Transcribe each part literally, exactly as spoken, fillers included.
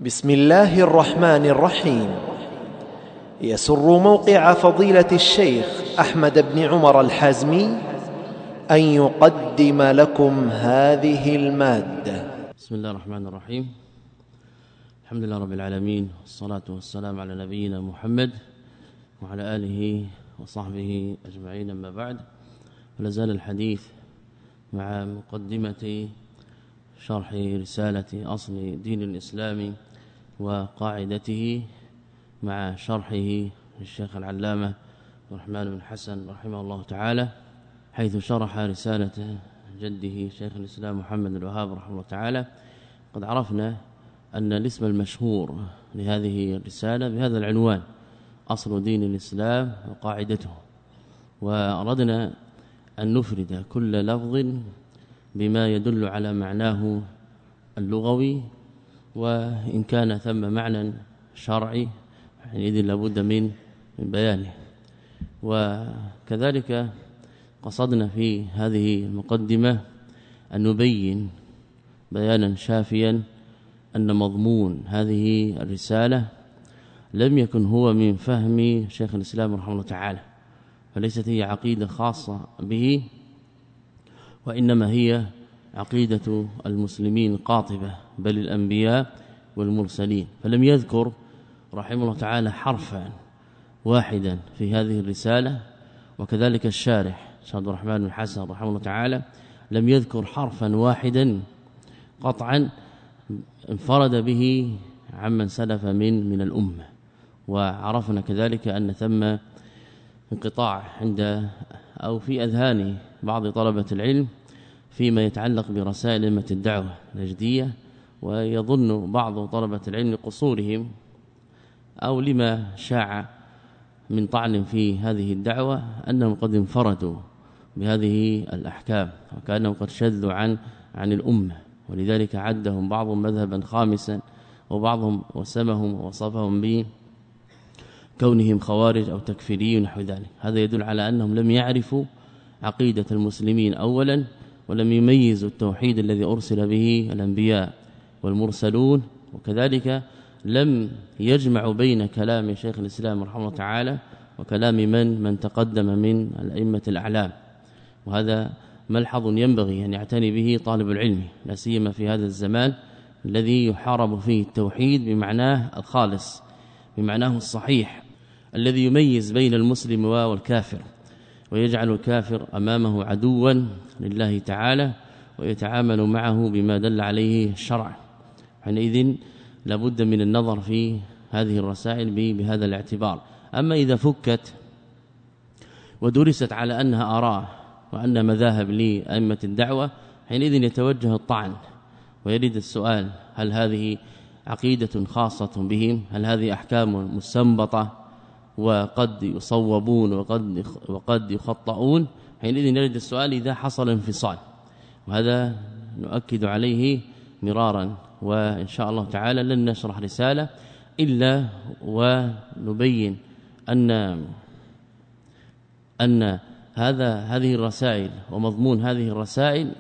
بسم الله الرحمن الرحيم. يسر موقع فضيلة الشيخ أحمد بن عمر الحازمي أن يقدم لكم هذه المادة. بسم الله الرحمن الرحيم. الحمد لله رب العالمين، والصلاة والسلام على نبينا محمد وعلى آله وصحبه أجمعين، أما بعد، فلازال الحديث مع مقدمة شرح رسالة أصل دين الإسلام وقاعدته مع شرحه للشيخ العلامة الرحمن بن حسن رحمه الله تعالى، حيث شرح رسالة جده شيخ الإسلام محمد بن الوهاب رحمه الله تعالى. قد عرفنا أن الاسم المشهور لهذه الرسالة بهذا العنوان: أصل دين الإسلام وقاعدته، وأردنا أن نفرد كل لفظ بما يدل على معناه اللغوي، وإن كان ثم معنى شرعي حينئذ لابد من بيانه. وكذلك قصدنا في هذه المقدمة أن نبين بيانا شافيا أن مضمون هذه الرسالة لم يكن هو من فهم شيخ الإسلام رحمه الله تعالى، فليست هي عقيدة خاصة به، وإنما هي عقيدة المسلمين قاطبة، بل الأنبياء والمرسلين. فلم يذكر رحمه الله تعالى حرفا واحدا في هذه الرسالة، وكذلك الشارح شيخ عبد الرحمن بن حسن رحمه الله تعالى لم يذكر حرفا واحدا قطعا انفرد به عمن سلف من من الأمة. وعرفنا كذلك أن ثم انقطاع عند أو في أذهان بعض طلبة العلم فيما يتعلق برسائل أئمة الدعوة النجدية، ويظن بعض طلبة العلم قصورهم أو لما شاع من طعن في هذه الدعوة أنهم قد انفردوا بهذه الأحكام، وكأنهم قد شذوا عن عن الأمة، ولذلك عدهم بعضهم مذهبا خامسا، وبعضهم وسمهم ووصفهم بكونهم خوارج أو تكفيريين ونحو ذلك. هذا يدل على أنهم لم يعرفوا عقيدة المسلمين أولا، ولم يميزوا التوحيد الذي أرسل به الأنبياء والمرسلون، وكذلك لم يجمعوا بين كلام شيخ الإسلام رحمه الله تعالى وكلام من من تقدم من الأئمة الأعلام. وهذا ملحظ ينبغي أن يعتني به طالب العلم، لا سيما في هذا الزمان الذي يحارب فيه التوحيد بمعناه الخالص، بمعناه الصحيح، الذي يميز بين المسلم والكافر، ويجعل الكافر أمامه عدوا لله تعالى، ويتعامل معه بما دل عليه الشرع. حينئذ لابد من النظر في هذه الرسائل بهذا الاعتبار. أما إذا فكت ودرست على أنها آراء وأن مذاهب لأئمة الدعوة، حينئذ يتوجه الطعن ويريد السؤال: هل هذه عقيدة خاصة بهم؟ هل هذه أحكام مستنبطة وقد يصوبون وقد وقد يخطئون؟ حينئذ نريد السؤال إذا حصل انفصال، وهذا نؤكد عليه مرارا. وإن شاء الله تعالى لن نشرح رسالة إلا ونبين أن أن هذا هذه الرسائل ومضمون هذه الرسائل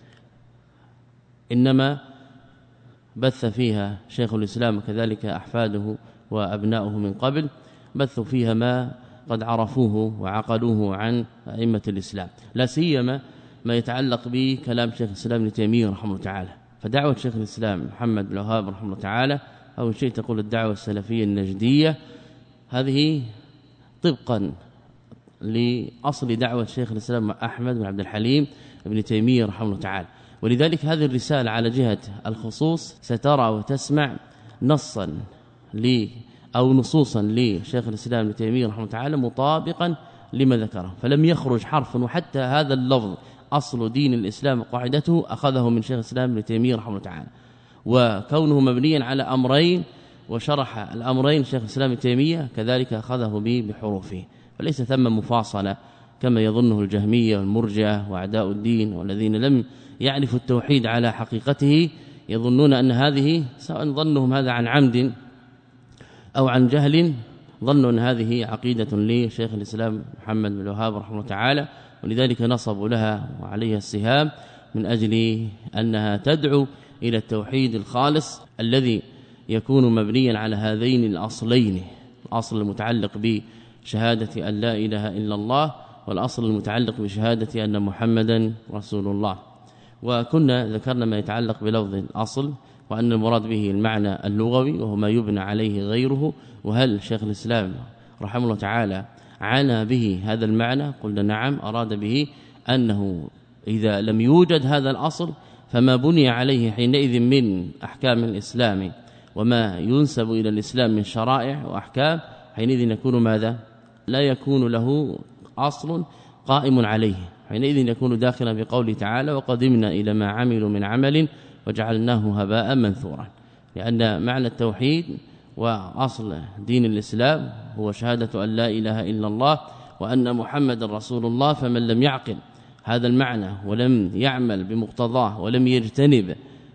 إنما بث فيها شيخ الإسلام وكذلك أحفاده وأبناؤه من قبل، بثوا فيها ما قد عرفوه وعقلوه عن أئمة الإسلام، لا سيما ما يتعلق بكلام شيخ الإسلام ابن تيمية رحمه الله تعالى. فدعوة شيخ الإسلام محمد بن الوهاب رحمه الله تعالى، أو شيء تقول الدعوة السلفية النجدية، هذه طبقا لأصل دعوة شيخ الإسلام أحمد بن عبد الحليم ابن تيمية رحمه الله تعالى. ولذلك هذه الرسالة على جهة الخصوص سترى وتسمع نصا ل أو نصوصا لشيخ الإسلام ابن تيمية رحمه الله تعالى مطابقا لما ذكره، فلم يخرج حرف، وحتى هذا اللفظ أصل دين الإسلام وقاعدته أخذه من شيخ الإسلام ابن تيمية رحمه الله تعالى، وكونه مبنيا على أمرين وشرح الأمرين شيخ الإسلام ابن تيمية كذلك أخذه بحروفه، فليس ثم مفاصلة كما يظنه الجهمية والمرجئة وأعداء الدين، والذين لم يعرفوا التوحيد على حقيقته يظنون أن هذه، سواء ظنهم هذا عن عمد أو عن جهل، ظنوا أن هذه عقيدة لشيخ الإسلام محمد بن الوهاب رحمه الله تعالى، ولذلك نصبوا لها وعليها السهام من أجل أنها تدعو إلى التوحيد الخالص الذي يكون مبنيا على هذين الأصلين، الأصل المتعلق بشهادة أن لا إله إلا الله، والأصل المتعلق بشهادة أن محمدا رسول الله. وكنا ذكرنا ما يتعلق بلفظ الأصل، وأن المراد به المعنى اللغوي وهو ما يبنى عليه غيره. وهل شيخ الإسلام رحمه الله تعالى عنى به هذا المعنى؟ قلنا نعم، أراد به أنه إذا لم يوجد هذا الأصل فما بني عليه حينئذ من أحكام الإسلام وما ينسب إلى الإسلام من شرائع وأحكام حينئذ يكون ماذا؟ لا يكون له أصل قائم عليه، حينئذ يكون داخلا بقوله تعالى وقدمنا إلى ما عملوا من عمل وجعلناه هباء منثورا. لأن معنى التوحيد وأصل دين الإسلام هو شهادة أن لا إله إلا الله وأن محمد رسول الله، فمن لم يعقل هذا المعنى ولم يعمل بمقتضاه ولم يجتنب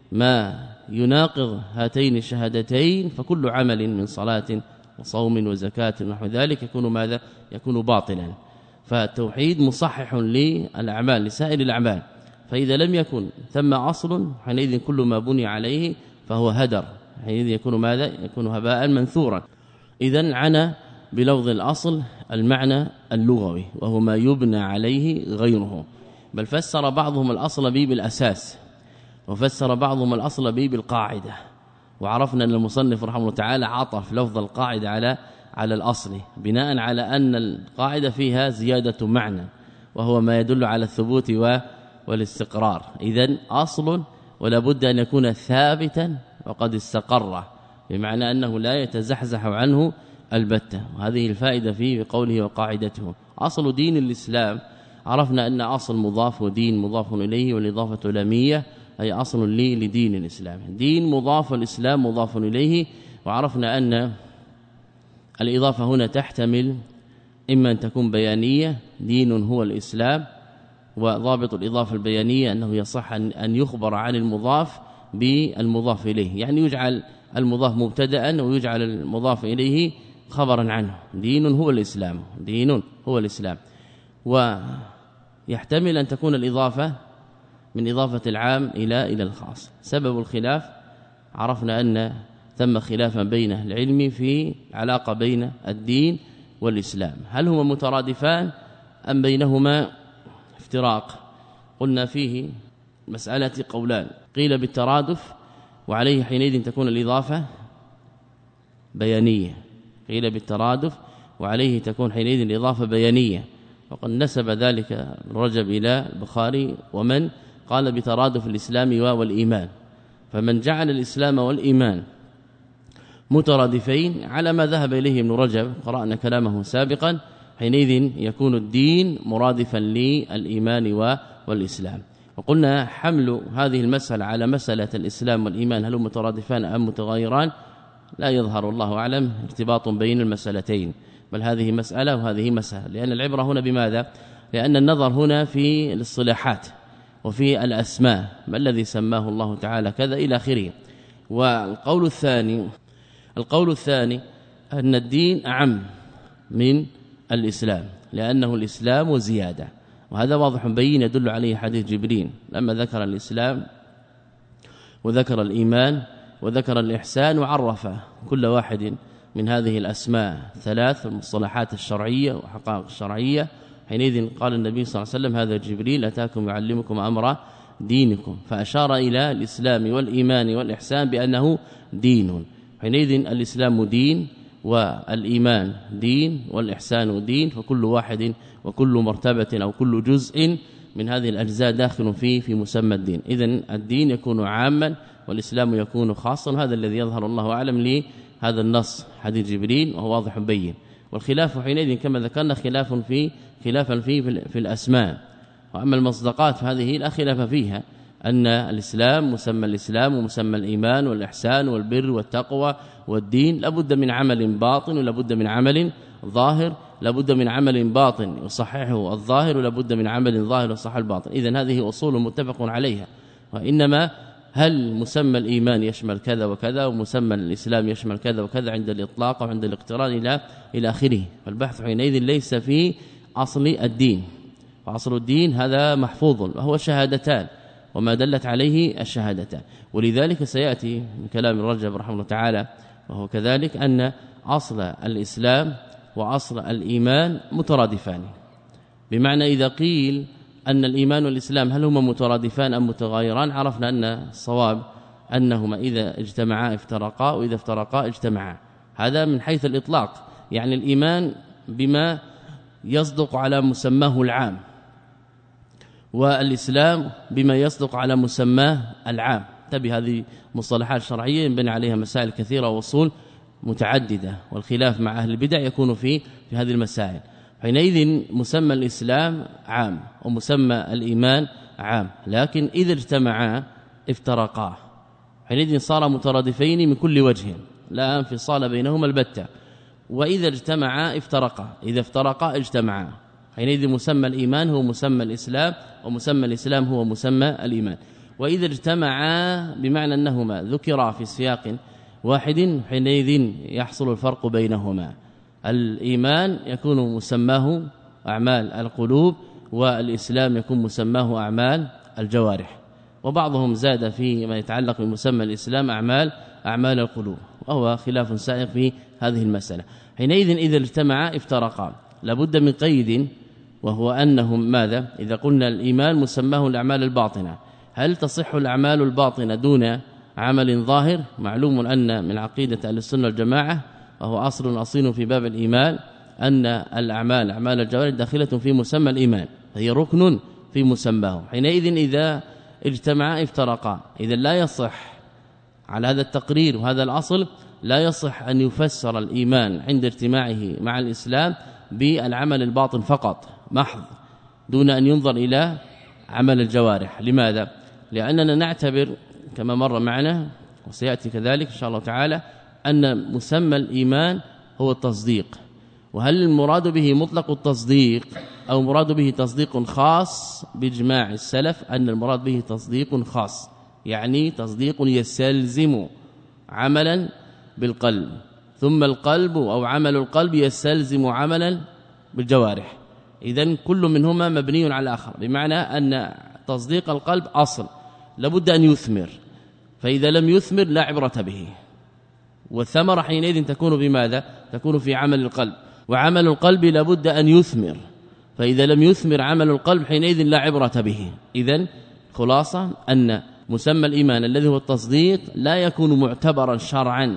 ما يناقض هاتين الشهادتين فكل عمل من صلاة وصوم وزكاة ونحو ذلك يكون ماذا؟ يكون باطلا. فالتوحيد مصحح للأعمال لسائر الأعمال، فإذا لم يكن ثم أصل حينئذ كل ما بني عليه فهو هدر، حينئذ يكون ماذا؟ يكون هباء منثورا. إذن عنا بلفظ الأصل المعنى اللغوي وهو ما يبنى عليه غيره، بل فسر بعضهم الأصل به بالأساس، وفسر بعضهم الأصل به بالقاعدة. وعرفنا أن المصنف رحمه الله تعالى عطف لفظ القاعدة على على الأصل بناء على أن القاعدة فيها زيادة معنى وهو ما يدل على الثبوت والاستقرار. إذن أصل ولا بد أن يكون ثابتا وقد استقر، بمعنى أنه لا يتزحزح عنه البتة. وهذه الفائدة فيه بقوله وقاعدته. أصل دين الإسلام عرفنا أن أصل مضاف ودين مضاف إليه، والإضافة لامية أي أصل لي لدين الإسلام، دين مضاف والإسلام مضاف إليه. وعرفنا أن الإضافة هنا تحتمل إما أن تكون بيانية دين هو الإسلام، وضابط الإضافة البيانية أنه يصح أن يخبر عن المضاف بالمضاف إليه، يعني يجعل المضاف مبتدأ ويجعل المضاف إليه خبرا عنه. دين هو الإسلام، دين هو الإسلام. ويحتمل أن تكون الإضافة من إضافة العام إلى إلى الخاص. سبب الخلاف عرفنا أن ثم خلافا بين العلم في علاقة بين الدين والإسلام، هل هما مترادفان أم بينهما افتراق؟ قلنا فيه مسألة قولان، قيل بالترادف وعليه حينئذ تكون الإضافة بيانية، قيل بالترادف وعليه تكون حينئذ الإضافة بيانية. وقد نسب ذلك الرجب إلى البخاري ومن قال بترادف الإسلام والإيمان، فمن جعل الإسلام والإيمان مترادفين على ما ذهب إليه ابن رجب قرأنا كلامه سابقا، حينئذ يكون الدين مرادفا للإيمان والإسلام. وقلنا حمل هذه المسألة على مسألة الإسلام والإيمان هل هم مترادفان أم متغايران لا يظهر الله أعلم ارتباط بين المسألتين، بل هذه مسألة وهذه مسألة، لأن العبرة هنا بماذا؟ لأن النظر هنا في الاصطلاحات وفي الأسماء، ما الذي سماه الله تعالى كذا إلى آخره. والقول الثاني القول الثاني أن الدين أعم من الإسلام، لأنه الإسلام وزيادة، وهذا واضح بين يدل عليه حديث جبريل لما ذكر الإسلام وذكر الإيمان وذكر الإحسان، وعرف كل واحد من هذه الأسماء ثلاث المصطلحات الشرعية وحقائق الشرعية. حينئذ قال النبي صلى الله عليه وسلم هذا جبريل أتاكم يعلمكم أمر دينكم، فأشار إلى الإسلام والإيمان والإحسان بأنه دين. حينئذ الإسلام دين والإيمان دين والإحسان دين، فكل واحد وكل مرتبة أو كل جزء من هذه الأجزاء داخل فيه في مسمى الدين. إذن الدين يكون عاما والإسلام يكون خاصا، هذا الذي يظهر الله أعلم لهذا النص حديث جبريل وهو واضح بين. والخلاف حينئذ كما ذكرنا خلاف في خلافا في في الأسماء، وأما المصدقات فهذه لا خلاف فيها، أن الإسلام مسمى الإسلام ومسمى الإيمان والإحسان والبر والتقوى والدين لابد من عمل باطن ولابد من عمل ظاهر، لابد من عمل باطن يصححه الظاهر ولابد من عمل ظاهر يصحح الباطن. إذن هذه أصول متفق عليها. وإنما هل مسمى الإيمان يشمل كذا وكذا ومسمى الإسلام يشمل كذا وكذا عند الإطلاق وعند الاقتران إلى إلى آخره. فالبحث حينئذ ليس في أصل الدين، وأصل الدين هذا محفوظ وهو شهادتان، وما دلت عليه الشهادتان. ولذلك سيأتي من كلام الرجب رحمه الله تعالى وهو كذلك أن أصل الإسلام وأصل الإيمان مترادفان، بمعنى إذا قيل أن الإيمان والإسلام هل هما مترادفان أم متغايران، عرفنا أن الصواب أنهما إذا اجتمعا افترقا وإذا افترقا اجتمعا. هذا من حيث الإطلاق، يعني الإيمان بما يصدق على مسماه العام، والإسلام بما يصدق على مسماه العام. تبي هذه مصطلحات شرعية ينبني عليها مسائل كثيرة وأصول متعددة، والخلاف مع أهل البدع يكون في في هذه المسائل. حينئذ مسمى الإسلام عام ومسمى الإيمان عام، لكن إذا اجتمعا افترقا، حينئذ صار مترادفين من كل وجه لا انفصال بينهما البتة. وإذا اجتمعا افترقا، إذا افترقا اجتمعا، حينئذ مسمى الإيمان هو مسمى الإسلام ومسمى الإسلام هو مسمى الإيمان. وإذا اجتمعا بمعنى أنهما ذكرا في سياق واحد، حينئذ يحصل الفرق بينهما. الإيمان يكون مسماه أعمال القلوب، والإسلام يكون مسماه أعمال الجوارح. وبعضهم زاد في ما يتعلق بمسمى الإسلام أعمال أعمال القلوب، وهو خلاف سائغ في هذه المسألة. حينئذ إذا اجتمعا افترقا، لابد من قيد، وهو أنهم ماذا؟ إذا قلنا الإيمان مسماه الأعمال الباطنة، هل تصح الأعمال الباطنة دون عمل ظاهر؟ معلوم أن من عقيدة أهل السنة والجماعة، وهو أصل أصيل في باب الإيمان، أن الأعمال أعمال الجوارح داخلة في مسمى الإيمان، هي ركن في مسماه. حينئذ إذا اجتمعا افترقا، إذا لا يصح على هذا التقرير وهذا الأصل، لا يصح أن يفسر الإيمان عند اجتماعه مع الإسلام بالعمل الباطن فقط محض، دون أن ينظر إلى عمل الجوارح. لماذا؟ لأننا نعتبر كما مر معنا وسيأتي كذلك إن شاء الله تعالى أن مسمى الإيمان هو التصديق. وهل المراد به مطلق التصديق أو مراد به تصديق خاص؟ بإجماع السلف أن المراد به تصديق خاص، يعني تصديق يستلزم عملا بالقلب، ثم القلب أو عمل القلب يستلزم عملا بالجوارح. إذن كل منهما مبني على الآخر، بمعنى أن تصديق القلب أصل لابد أن يثمر، فإذا لم يثمر لا عبرة به، والثمرة حينئذ تكون بماذا؟ تكون في عمل القلب، وعمل القلب لابد أن يثمر، فإذا لم يثمر عمل القلب حينئذ لا عبرة به. إذن خلاصة أن مسمى الإيمان الذي هو التصديق لا يكون معتبرا شرعا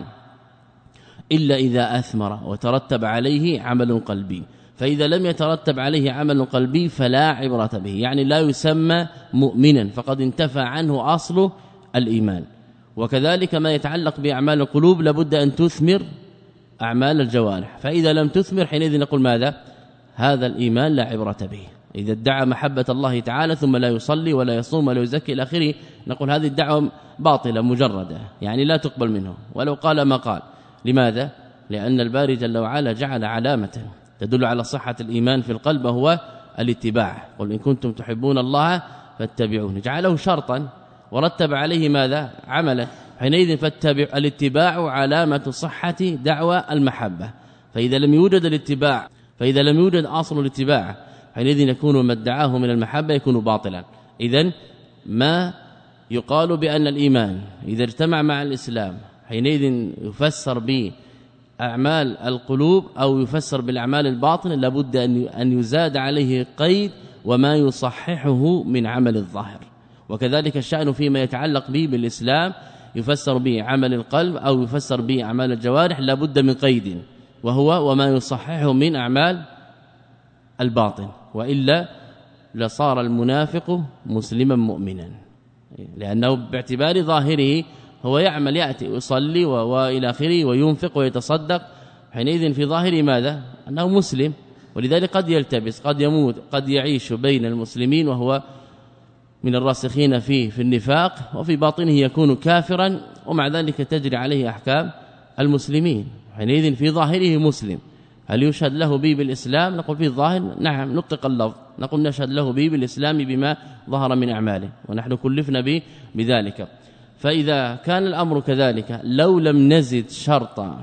إلا إذا أثمر وترتب عليه عمل قلبي، فإذا لم يترتب عليه عمل قلبي فلا عبرة به، يعني لا يسمى مؤمنا، فقد انتفى عنه أصل الإيمان. وكذلك ما يتعلق بأعمال القلوب لابد أن تثمر أعمال الجوارح، فإذا لم تثمر حينئذ نقول ماذا؟ هذا الإيمان لا عبرة به. إذا ادعى محبة الله تعالى ثم لا يصلي ولا يصوم ولا يزكي إلى آخره، نقول هذه الدعوة باطلة مجردة، يعني لا تقبل منه ولو قال ما قال. لماذا؟ لأن الباري جل وعلا جعل علامة تدل على صحة الإيمان في القلب، وهو الاتباع. قل إن كنتم تحبون الله فاتبعون، جعله شرطا ورتب عليه ماذا؟ عملا. حينئذ فاتبع الاتباع علامة صحة دعوى المحبة، فإذا لم يوجد الاتباع، فإذا لم يوجد أصل الاتباع، حينئذ يكون ما ادعاه من المحبة يكون باطلا. إذن ما يقال بأن الإيمان إذا اجتمع مع الإسلام حينئذ يفسر بأعمال القلوب أو يفسر بالأعمال الباطنة، لابد أن يزاد عليه قيد وما يصححه من عمل الظاهر. وكذلك الشأن فيما يتعلق به بالإسلام، يفسر به عمل القلب أو يفسر به أعمال الجوارح، لابد من قيد وهو وما يصححه من أعمال الباطن، وإلا لصار المنافق مسلما مؤمنا، لأنه باعتبار ظاهره هو يعمل يأتي يصلي وإلى آخره وينفق ويتصدق، حينئذ في ظاهره ماذا؟ أنه مسلم. ولذلك قد يلتبس، قد يموت، قد يعيش بين المسلمين وهو من الراسخين فيه في النفاق، وفي باطنه يكون كافرا، ومع ذلك تجري عليه أحكام المسلمين، حينئذ في ظاهره مسلم. هل يشهد له به بالإسلام؟ نقول في الظاهر نعم، نطلق اللفظ، نقول نشهد له به بالإسلام بما ظهر من أعماله، ونحن كلفنا به بذلك. فإذا كان الأمر كذلك، لو لم نزد شرط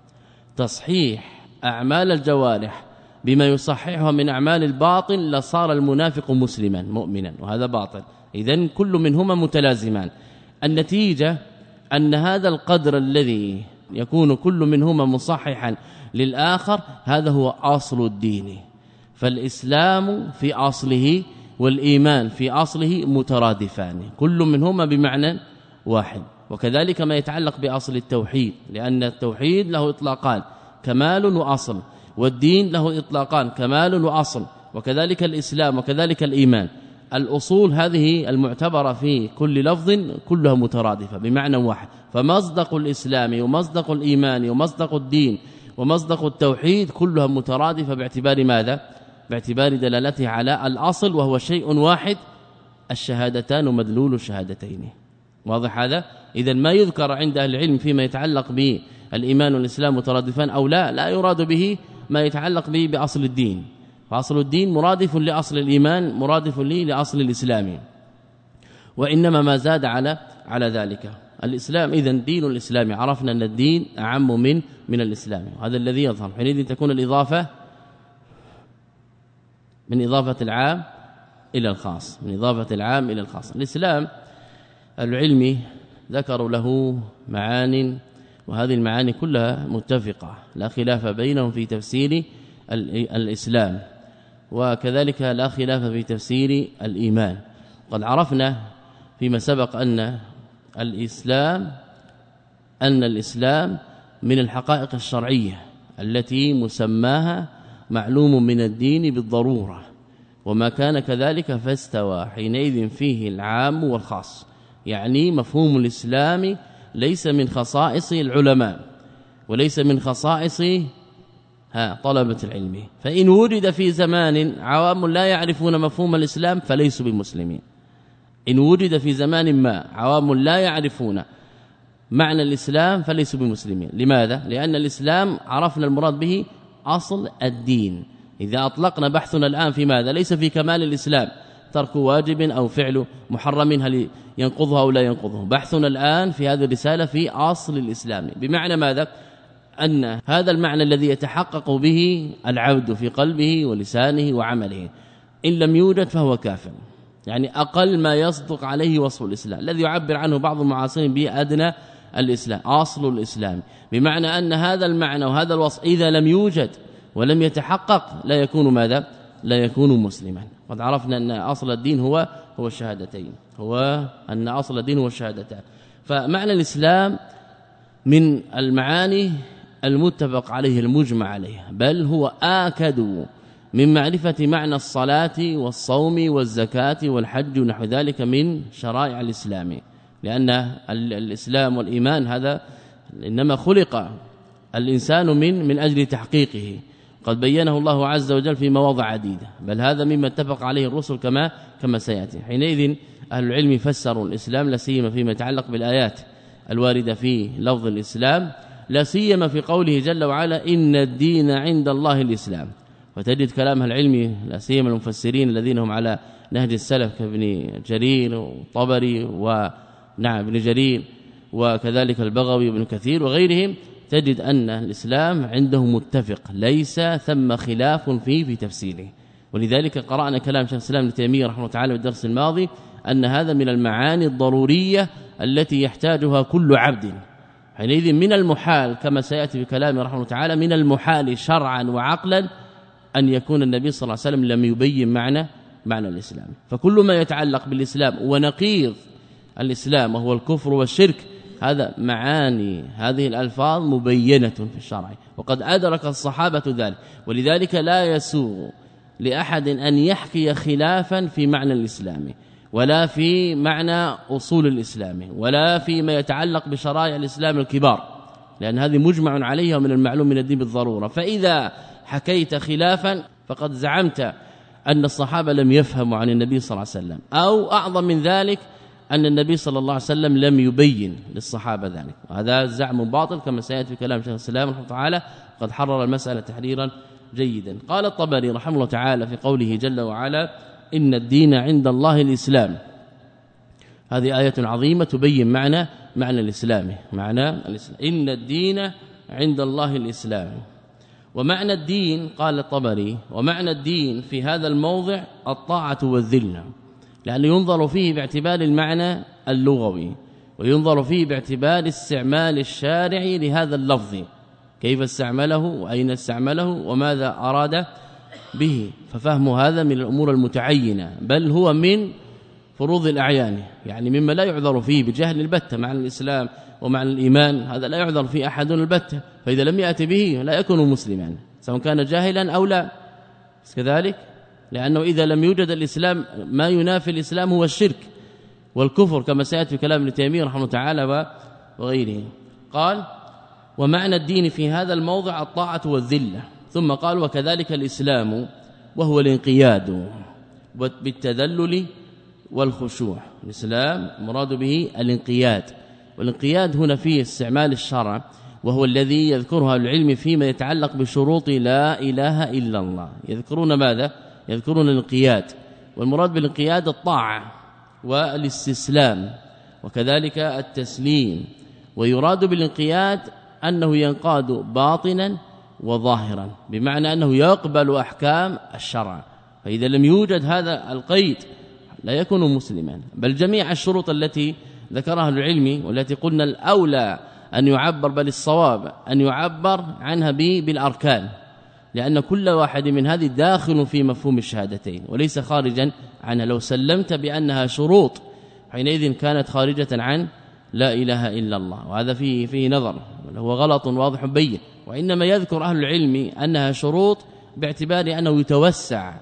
تصحيح أعمال الجوارح بما يصححها من أعمال الباطن، لصار المنافق مسلما مؤمنا، وهذا باطل. إذن كل منهما متلازمان. النتيجة أن هذا القدر الذي يكون كل منهما مصححا للآخر هذا هو أصل الدين. فالإسلام في أصله والإيمان في أصله مترادفان، كل منهما بمعنى واحد. وكذلك ما يتعلق بأصل التوحيد، لأن التوحيد له إطلاقان كمال وأصل، والدين له إطلاقان كمال وأصل، وكذلك الإسلام وكذلك الإيمان. الأصول هذه المعتبرة في كل لفظ كلها مترادفة بمعنى واحد. فمصدق الإسلام ومصدق الإيمان ومصدق الدين ومصدق التوحيد كلها مترادفة باعتبار ماذا؟ باعتبار دلالته على الأصل وهو شيء واحد، الشهادتان ومدلول الشهادتين. واضح هذا؟ إذن ما يذكر عند أهل العلم فيما يتعلق بالإيمان والإسلام مترادفان أو لا، لا يراد به ما يتعلق به بأصل الدين. فأصل الدين مرادف لأصل الإيمان، مرادف لي لأصل الإسلام، وإنما ما زاد على على ذلك. الإسلام إذن دين الإسلام، عرفنا أن الدين أعم من من الإسلام، وهذا الذي يظهر حينئذ تكون الإضافة من إضافة العام إلى الخاص، من إضافة العام إلى الخاص. الإسلام العلمي ذكروا له معان، وهذه المعاني كلها متفقة لا خلاف بينهم في تفسير الإسلام، وكذلك لا خلاف في تفسير الإيمان. قد عرفنا فيما سبق أن الإسلام أن الإسلام من الحقائق الشرعية التي مسماها معلوم من الدين بالضرورة، وما كان كذلك فاستوى حينئذ فيه العام والخاص. يعني مفهوم الإسلام ليس من خصائص العلماء وليس من خصائص ها طلبة العلم، فإن وجد في زمان عوام لا يعرفون مفهوم الإسلام فليسوا بمسلمين. إن وجد في زمان ما عوام لا يعرفون معنى الإسلام فليسوا بمسلمين. لماذا؟ لأن الإسلام عرفنا المراد به أصل الدين. إذا أطلقنا بحثنا الآن في ماذا؟ ليس في كمال الإسلام، ترك واجب أو فعل محرم هل ينقضه أو لا ينقضه. بحثنا الآن في هذه الرسالة في أصل الإسلام، بمعنى ماذا؟ أن هذا المعنى الذي يتحقق به العبد في قلبه ولسانه وعمله، إن لم يوجد فهو كافر. يعني أقل ما يصدق عليه وصف الإسلام الذي يعبر عنه بعض المعاصرين به أدنى الإسلام، أصل الإسلام، بمعنى أن هذا المعنى وهذا الوصف إذا لم يوجد ولم يتحقق لا يكون ماذا؟ لا يكون مسلما. قد عرفنا أن أصل الدين هو هو الشهادتين، هو أن أصل الدين هو الشهادتان. فمعنى الإسلام من المعاني المتفق عليه المجمع عليه، بل هو آكد من معرفة معنى الصلاة والصوم والزكاة والحج ونحو ذلك من شرائع الإسلام، لأن الإسلام والإيمان هذا إنما خلق الإنسان من من أجل تحقيقه، قد بينه الله عز وجل في مواضع عديدة، بل هذا مما اتفق عليه الرسل كما كما سيأتي. حينئذ أهل العلم فسروا الإسلام لا سيما فيما يتعلق بالآيات الواردة في لفظ الإسلام، لا سيما في قوله جل وعلا إن الدين عند الله الإسلام. وتجد كلام العلم لا سيما المفسرين الذين هم على نهج السلف كابن جرير وطبري ونعم ابن جرير وكذلك البغوي وابن كثير وغيرهم، تجد أن الإسلام عنده متفق، ليس ثم خلاف فيه في تفسيره. ولذلك قرأنا كلام شيخ الإسلام ابن تيمية رحمه الله تعالى في الدرس الماضي أن هذا من المعاني الضرورية التي يحتاجها كل عبد. حينئذ من المحال كما سيأتي في كلامه رحمه الله تعالى، من المحال شرعا وعقلا أن يكون النبي صلى الله عليه وسلم لم يبين معنى معنى الإسلام. فكل ما يتعلق بالإسلام ونقيض الإسلام وهو الكفر والشرك، هذا معاني هذه الألفاظ مبينة في الشرع، وقد أدرك الصحابة ذلك. ولذلك لا يسوغ لأحد أن يحكي خلافا في معنى الإسلام ولا في معنى أصول الإسلام ولا فيما يتعلق بشرائع الإسلام الكبار، لأن هذه مجمع عليها من المعلوم من الدين بالضرورة. فإذا حكيت خلافا فقد زعمت أن الصحابة لم يفهموا عن النبي صلى الله عليه وسلم، أو أعظم من ذلك أن النبي صلى الله عليه وسلم لم يبين للصحابة ذلك. وهذا زعم باطل كما سيأتي في كلام شيخ الإسلام رحمه الله تعالى، قد حرر المسألة تحريرا جيدا. قال الطبري رحمه الله تعالى في قوله جل وعلا إن الدين عند الله الإسلام، هذه آية عظيمة تبين معنى معنى الإسلام، معنى الإسلام إن الدين عند الله الإسلام. ومعنى الدين قال الطبري ومعنى الدين في هذا الموضع الطاعة والذل، لأنه ينظر فيه باعتبار المعنى اللغوي وينظر فيه باعتبار استعمال الشارع لهذا اللفظ، كيف استعمله وأين استعمله وماذا أراد به. ففهم هذا من الأمور المتعينة، بل هو من فروض الأعيان، يعني مما لا يعذر فيه بجهل البتة معنى الإسلام ومعنى الإيمان، هذا لا يعذر فيه أحد البتة، فإذا لم يأتي به لا يكون مسلما سواء كان جاهلا أو لا كذلك، لأنه إذا لم يوجد الإسلام ما ينافي الإسلام هو الشرك والكفر كما سيأتي في كلام ابن تيمية رحمه تعالى وغيره. قال ومعنى الدين في هذا الموضع الطاعة والذلة، ثم قال وكذلك الإسلام وهو الانقياد بالتذلل والخشوع. الإسلام مراد به الانقياد، والانقياد هنا فيه استعمال الشرع وهو الذي يذكرها العلم فيما يتعلق بشروط لا إله إلا الله. يذكرون ماذا؟ يذكرون الانقياد، والمراد بالانقياد الطاعة والاستسلام وكذلك التسليم، ويراد بالانقياد أنه ينقاد باطنا وظاهرا، بمعنى أنه يقبل أحكام الشرع. فإذا لم يوجد هذا القيد لا يكون مسلما، بل جميع الشروط التي ذكرها العلم والتي قلنا الأولى أن يعبر بل الصواب أن يعبر عنها بالأركان، لأن كل واحد من هذه داخل في مفهوم الشهادتين وليس خارجا عنها. لو سلمت بأنها شروط حينئذ كانت خارجة عن لا إله إلا الله، وهذا فيه فيه نظر وهو غلط واضح بين. وإنما يذكر أهل العلم أنها شروط باعتبار أنه يتوسع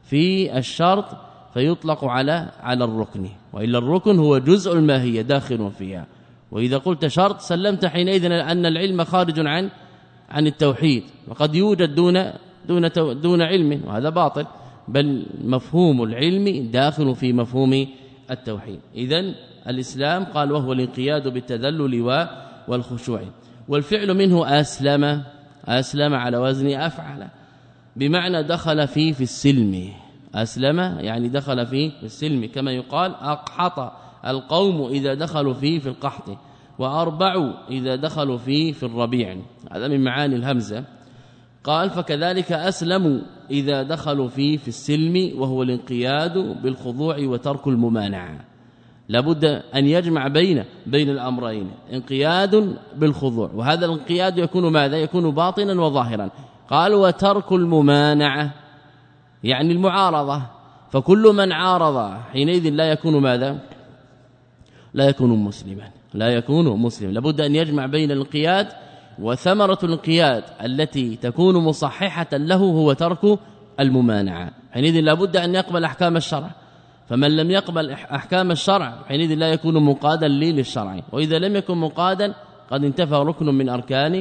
في الشرط فيطلق على على الركن، وإلا الركن هو جزء الماهية داخل فيها. وإذا قلت شرط سلمت حينئذ أن العلم خارج عن عن التوحيد، وقد يوجد دون دون دون علم، وهذا باطل، بل مفهوم العلم داخل في مفهوم التوحيد. إذن الإسلام قال وهو الانقياد بالتذلل والخشوع، والفعل منه أسلم أسلم على وزن أفعل، بمعنى دخل فيه في السلم. أسلم يعني دخل فيه في السلم، كما يقال أقحط القوم إذا دخلوا فيه في القحط، وأربعوا إذا دخلوا فيه في الربيع، هذا من معاني الهمزة. قال فكذلك أسلموا إذا دخلوا فيه في السلم، وهو الانقياد بالخضوع وترك الممانعة. لابد أن يجمع بين بين الأمرين، انقياد بالخضوع، وهذا الانقياد يكون ماذا؟ يكون باطنا وظاهرا. قال وترك الممانعة يعني المعارضة، فكل من عارض حينئذ لا يكون ماذا؟ لا يكون مسلما، لا يكون مسلما. لابد أن يجمع بين الانقياد، وثمرة الانقياد التي تكون مصححة له هو ترك الممانعة. حينئذ لابد أن يقبل أحكام الشرع، فمن لم يقبل أحكام الشرع حينئذ لا يكون منقادا لي للشرع، وإذا لم يكن منقادا قد انتفى ركن من أركان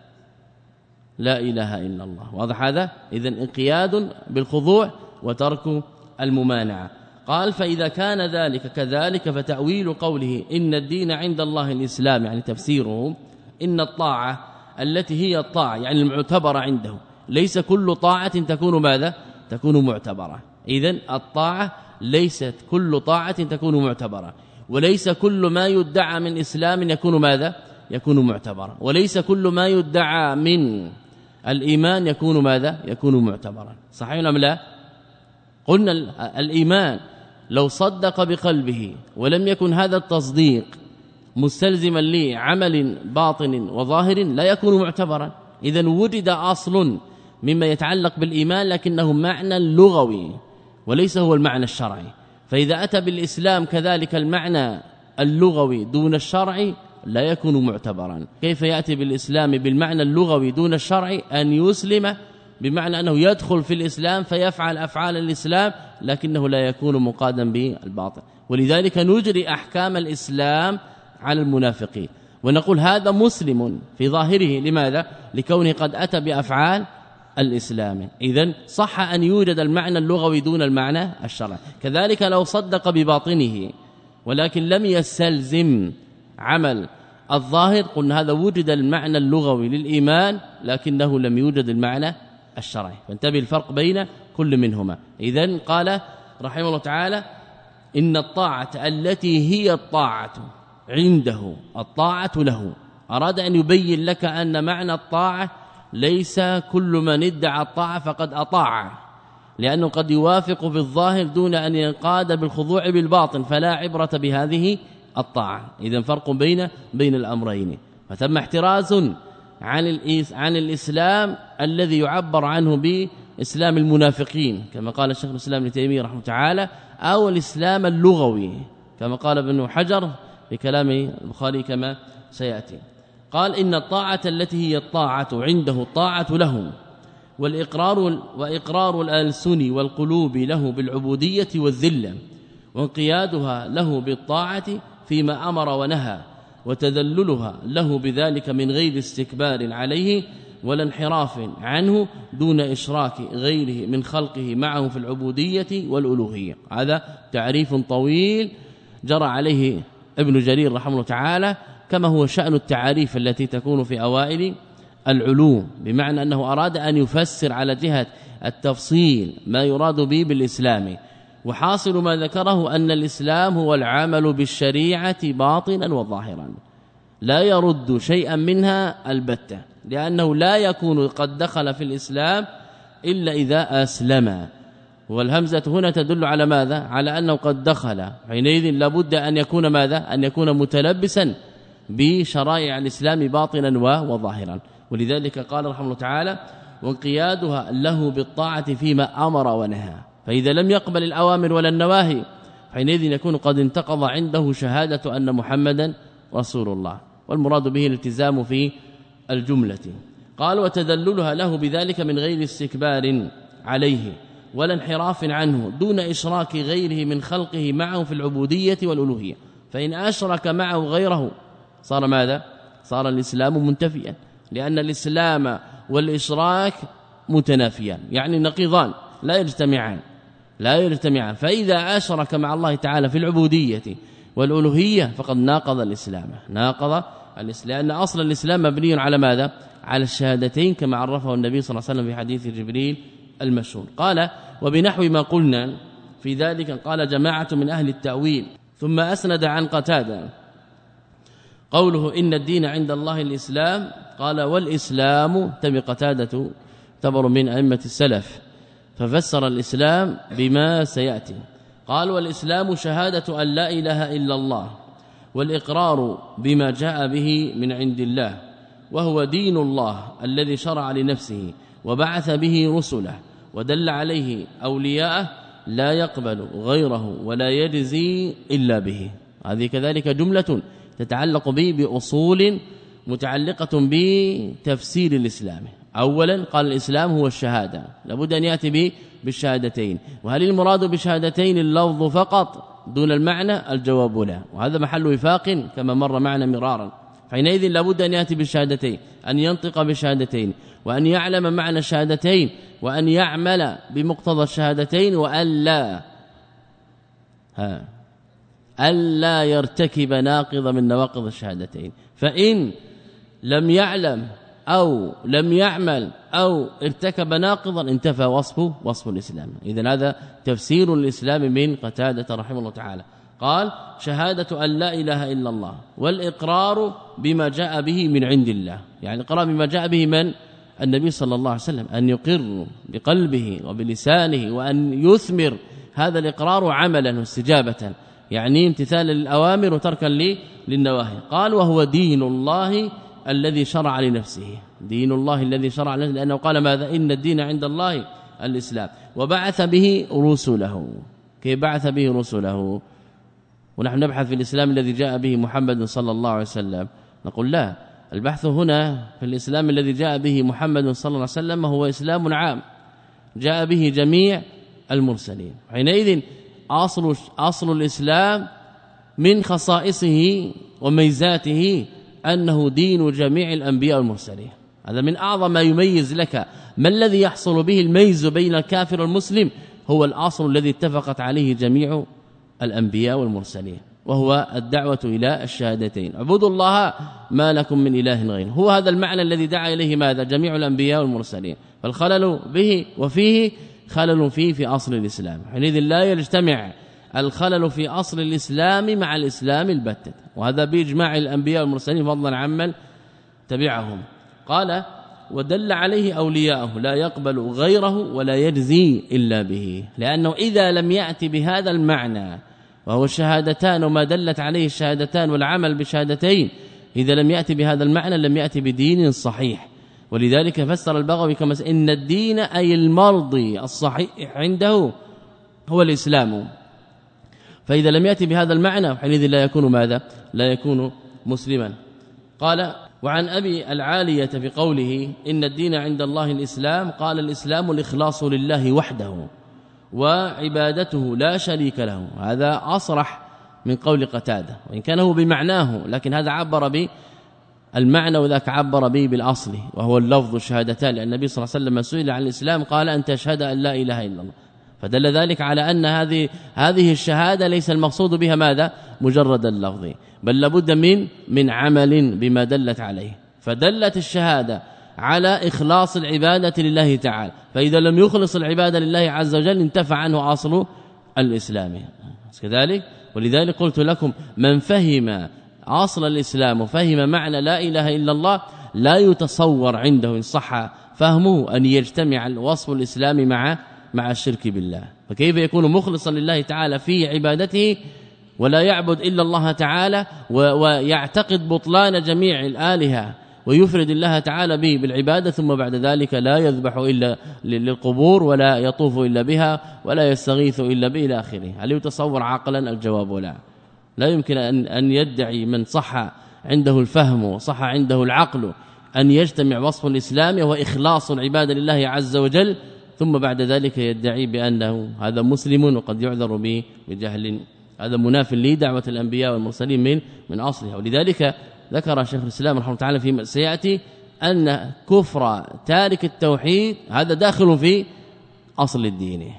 لا إله إلا الله. واضح هذا؟ إذن انقياد بالخضوع وترك الممانعة. قال فإذا كان ذلك كذلك فتأويل قوله إن الدين عند الله الإسلام، يعني تفسيره إن الطاعة التي هي الطاعة يعني المعتبرة عنده، ليس كل طاعة تكون ماذا؟ تكون معتبرة. إذن الطاعة ليست كل طاعة تكون معتبرة، وليس كل ما يدعى من إسلام يكون ماذا؟ يكون معتبرا، وليس كل ما يدعى من الإيمان يكون ماذا؟ يكون معتبرا. صحيح أم لا؟ قلنا الإيمان لو صدق بقلبه ولم يكن هذا التصديق مستلزما لعمل باطن وظاهر لا يكون معتبرا. إذن وجد أصل مما يتعلق بالإيمان لكنه معنى لغوي وليس هو المعنى الشرعي، فإذا أتى بالإسلام كذلك المعنى اللغوي دون الشرعي لا يكون معتبرا. كيف يأتي بالإسلام بالمعنى اللغوي دون الشرعي؟ أن يسلم بمعنى أنه يدخل في الإسلام فيفعل أفعال الإسلام لكنه لا يكون مقادا بالباطل. ولذلك نجري أحكام الإسلام على المنافقين ونقول هذا مسلم في ظاهره، لماذا؟ لكونه قد أتى بأفعال الإسلام. إذن صح أن يوجد المعنى اللغوي دون المعنى الشرعي. كذلك لو صدق بباطنه ولكن لم يستلزم عمل الظاهر قلنا هذا وجد المعنى اللغوي للإيمان لكنه لم يوجد المعنى الشرعي، فانتبه الفرق بين كل منهما. إذن قال رحمه الله تعالى إن الطاعة التي هي الطاعة عنده الطاعة له، أراد أن يبين لك أن معنى الطاعة ليس كل من ادعى الطاعة فقد أطاع، لأنه قد يوافق بالظاهر دون أن ينقاد بالخضوع بالباطن، فلا عبرة بهذه الطاعة. إذن فرق بين بين الأمرين. فتم احتراز عن عن الإسلام الذي يعبر عنه بإسلام المنافقين كما قال الشيخ الإسلام ابن تيمية رحمه تعالى، أو الإسلام اللغوي كما قال ابن حجر في كلام البخاري كما سيأتي. قال إن الطاعة التي هي الطاعة عنده الطاعة له، والإقرار وإقرار الألسن والقلوب له بالعبودية والذلة، وانقيادها له بالطاعة فيما أمر ونهى، وتذللها له بذلك من غير استكبار عليه ولا انحراف عنه دون إشراك غيره من خلقه معه في العبودية والألوهية. هذا تعريف طويل جرى عليه ابن جرير رحمه الله تعالى، كما هو شأن التعاريف التي تكون في أوائل العلوم، بمعنى أنه أراد أن يفسر على جهة التفصيل ما يراد به بالإسلام. وحاصل ما ذكره أن الإسلام هو العمل بالشريعة باطنا وظاهرا، لا يرد شيئا منها البتة، لأنه لا يكون قد دخل في الإسلام إلا إذا أسلم. والهمزة هنا تدل على ماذا؟ على أنه قد دخل، حينئذ لابد أن يكون ماذا؟ أن يكون متلبسا بشرائع الإسلام باطنا وظاهرا. ولذلك قال رحمه الله تعالى وانقيادها له بالطاعة فيما أمر ونهى. فإذا لم يقبل الأوامر ولا النواهي حينئذ يكون قد انتقض عنده شهادة أن محمدا رسول الله، والمراد به الالتزام في الجملة. قال وتذللها له بذلك من غير استكبار عليه ولا انحراف عنه دون إشراك غيره من خلقه معه في العبودية والألوهية. فإن أشرك معه غيره صار ماذا؟ صار الإسلام منتفيا، لأن الإسلام والإشراك متنافيان، يعني نقيضان لا يجتمعان لا يجتمعان. فإذا أشرك مع الله تعالى في العبودية والألوهية فقد ناقض الإسلام ناقض الإسلام، لأن أصل الإسلام مبني على ماذا؟ على الشهادتين كما عرفه النبي صلى الله عليه وسلم في حديث جبريل المشهور. قال وبنحو ما قلنا في ذلك قال جماعة من أهل التأويل. ثم أسند عن قتادة قوله إن الدين عند الله الإسلام، قال والإسلام تم قتادة تبر من أئمة السلف، ففسر الإسلام بما سيأتي. قال والإسلام شهادة أن لا إله إلا الله، والإقرار بما جاء به من عند الله، وهو دين الله الذي شرع لنفسه وبعث به رسله ودل عليه أولياءه لا يقبل غيره ولا يجزي إلا به. هذه كذلك جملة تتعلق به بأصول متعلقة بتفسير الإسلام. أولا قال الإسلام هو الشهادة، لابد أن يأتي به بالشهادتين. وهل المراد بالشهادتين اللفظ فقط دون المعنى؟ الجواب لا، وهذا محل وفاق كما مر معنا مرارا. حينئذ لابد أن يأتي بالشهادتين، أن ينطق بالشهادتين، وأن يعلم معنى الشهادتين، وأن يعمل بمقتضى الشهادتين، وأن لا ها ألا يرتكب ناقض من نواقض الشهادتين. فإن لم يعلم أو لم يعمل أو ارتكب ناقضا انتفى وصفه وصف الإسلام. إذن هذا تفسير الإسلام من قتادة رحمه الله تعالى. قال شهادة أن لا إله إلا الله، والإقرار بما جاء به من عند الله، يعني الإقرار بما جاء به من النبي صلى الله عليه وسلم، أن يقر بقلبه وبلسانه، وأن يثمر هذا الإقرار عملا واستجابة، يعني امتثالا للأوامر وتركا للنواهي. قال وهو دين الله الذي شرع لنفسه، دين الله الذي شرع لنفسه، لأنه قال ماذا؟ إن الدين عند الله الإسلام، وبعث به رسله. كيف بعث به رسله؟ ونحن نبحث في الإسلام الذي جاء به محمد صلى الله عليه وسلم، نقول لا، البحث هنا في الإسلام الذي جاء به محمد صلى الله عليه وسلم هو إسلام عام جاء به جميع المرسلين. حينئذ أصل, أصل الإسلام من خصائصه وميزاته أنه دين جميع الأنبياء والمرسلين. هذا من أعظم ما يميز لك. ما الذي يحصل به الميز بين الكافر والمسلم؟ هو الأصل الذي اتفقت عليه جميع الأنبياء والمرسلين، وهو الدعوة إلى الشهادتين، اعبدوا الله ما لكم من إله غيره. هو هذا المعنى الذي دعا إليه ماذا؟ جميع الأنبياء والمرسلين. فالخلل به وفيه خلل فيه في أصل الإسلام، حينئذ لا يجتمع الخلل في أصل الإسلام مع الإسلام البتة، وهذا بإجماع الأنبياء والمرسلين فضلا عمن تبعهم. قال ودل عليه أولياءه لا يقبل غيره ولا يجزي إلا به، لأنه إذا لم يأتي بهذا المعنى وهو الشهادتان وما دلت عليه الشهادتان والعمل بشهادتين، إذا لم يأتي بهذا المعنى لم يأتي بدين صحيح. ولذلك فسر البغوي كما إن الدين أي المرضي الصحيح عنده هو الإسلام، فإذا لم يأتي بهذا المعنى حينئذ لا يكون ماذا؟ لا يكون مسلما. قال وعن أبي العالية في قوله إن الدين عند الله الإسلام، قال الإسلام الإخلاص لله وحده وعبادته لا شريك له. هذا أصرح من قول قتادة، وإن كان هو بمعناه لكن هذا عبر به المعنى وذاك عبر به بالأصل وهو اللفظ الشهادتان، لأن النبي صلى الله عليه وسلم سئل عن الإسلام قال أن تشهد أن لا إله إلا الله، فدل ذلك على أن هذه هذه الشهادة ليس المقصود بها ماذا؟ مجرد اللفظ، بل لابد من من عمل بما دلت عليه. فدلت الشهادة على إخلاص العبادة لله تعالى، فإذا لم يخلص العبادة لله عز وجل انتفع عنه أصل الإسلام كذلك. ولذلك قلت لكم من فهم أصل الإسلام وفهم معنى لا إله إلا الله لا يتصور عنده إن صح فهمه أن يجتمع وصف الإسلام مع مع الشرك بالله. فكيف يكون مخلصا لله تعالى في عبادته ولا يعبد إلا الله تعالى ويعتقد بطلان جميع الآلهة ويفرد الله تعالى به بالعبادة، ثم بعد ذلك لا يذبح إلا للقبور ولا يطوف إلا بها ولا يستغيث إلا به إلى آخره؟ هل يتصور عقلا؟ الجواب لا. لا يمكن أن أن يدعي من صح عنده الفهم وصح عنده العقل أن يجتمع وصف الإسلام وهو إخلاص العبادة لله عز وجل ثم بعد ذلك يدعي بأنه هذا مسلم وقد يعذر به بجهل. هذا مناف لدعوة الأنبياء والمرسلين من من أصلها. ولذلك ذكر شيخ الإسلام رحمه الله تعالى فيما سيأتي أن كفر تارك التوحيد هذا داخل في أصل الدين،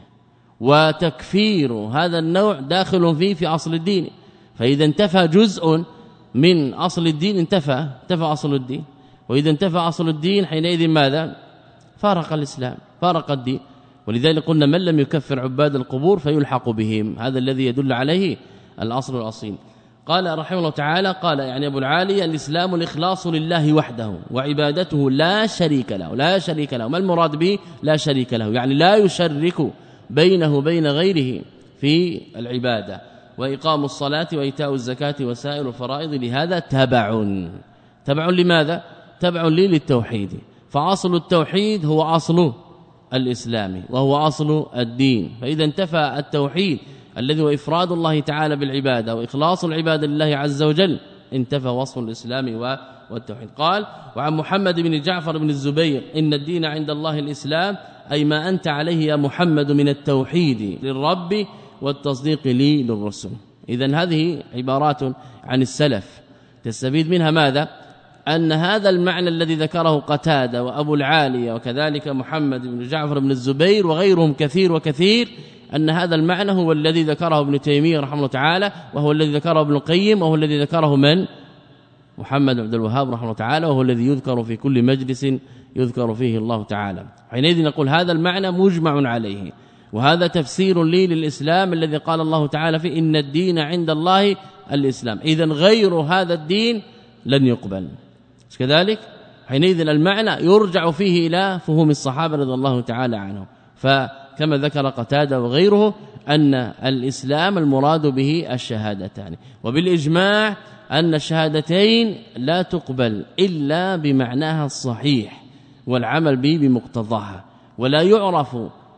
وتكفير هذا النوع داخل فيه في أصل الدين. فإذا انتفى جزء من أصل الدين انتفى انتفى أصل الدين، وإذا انتفى أصل الدين حينئذ ماذا؟ فارق الإسلام، فارق الدين. ولذلك قلنا من لم يكفر عباد القبور فيلحق بهم، هذا الذي يدل عليه الأصل الأصيل. قال رحمه الله تعالى قال يعني أبو العالي الإسلام الإخلاص لله وحده وعبادته لا شريك له. لا شريك له ما المراد به لا شريك له؟ يعني لا يشرك بينه وبين غيره في العبادة، وإقام الصلاة وإيتاء الزكاة وسائر الفرائض لهذا تبع. تبع لماذا؟ تبع لي للتوحيد، فأصل التوحيد هو أصل الإسلام وهو أصل الدين. فإذا انتفى التوحيد الذي هو إفراد الله تعالى بالعبادة وإخلاص العبادة لله عز وجل انتفى وصف الإسلام والتوحيد. قال وعن محمد بن جعفر بن الزبير إن الدين عند الله الإسلام أي ما أنت عليه يا محمد من التوحيد للرب والتصديق لي للرسل. إذن هذه عبارات عن السلف تستفيد منها ماذا؟ أن هذا المعنى الذي ذكره قتادة وأبو العالية وكذلك محمد بن جعفر بن الزبير وغيرهم كثير وكثير، أن هذا المعنى هو الذي ذكره ابن تيمية رحمه الله تعالى، وهو الذي ذكره ابن القيم، وهو الذي ذكره من؟ محمد بن عبد الوهاب رحمه الله تعالى، وهو الذي يذكر في كل مجلس يذكر فيه الله تعالى. حينئذ نقول هذا المعنى مجمع عليه، وهذا تفسير لي للإسلام الذي قال الله تعالى فيه إن الدين عند الله الإسلام. إذن غير هذا الدين لن يقبل كذلك. حينئذ المعنى يرجع فيه إلى فهم الصحابة رضي الله تعالى عنهم. فكما ذكر قتادة وغيره أن الإسلام المراد به الشهادتان، وبالإجماع أن الشهادتين لا تقبل إلا بمعناها الصحيح والعمل به بمقتضاها، ولا يعرف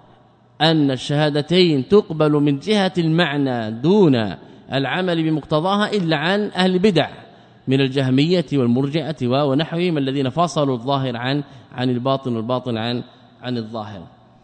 أن الشهادتين تقبل من جهة المعنى دون العمل بمقتضاها إلا عن أهل البدع من الجهمية والمرجئة ونحوهم الذين فصلوا الظاهر عن عن الباطن والباطن عن عن الظاهر.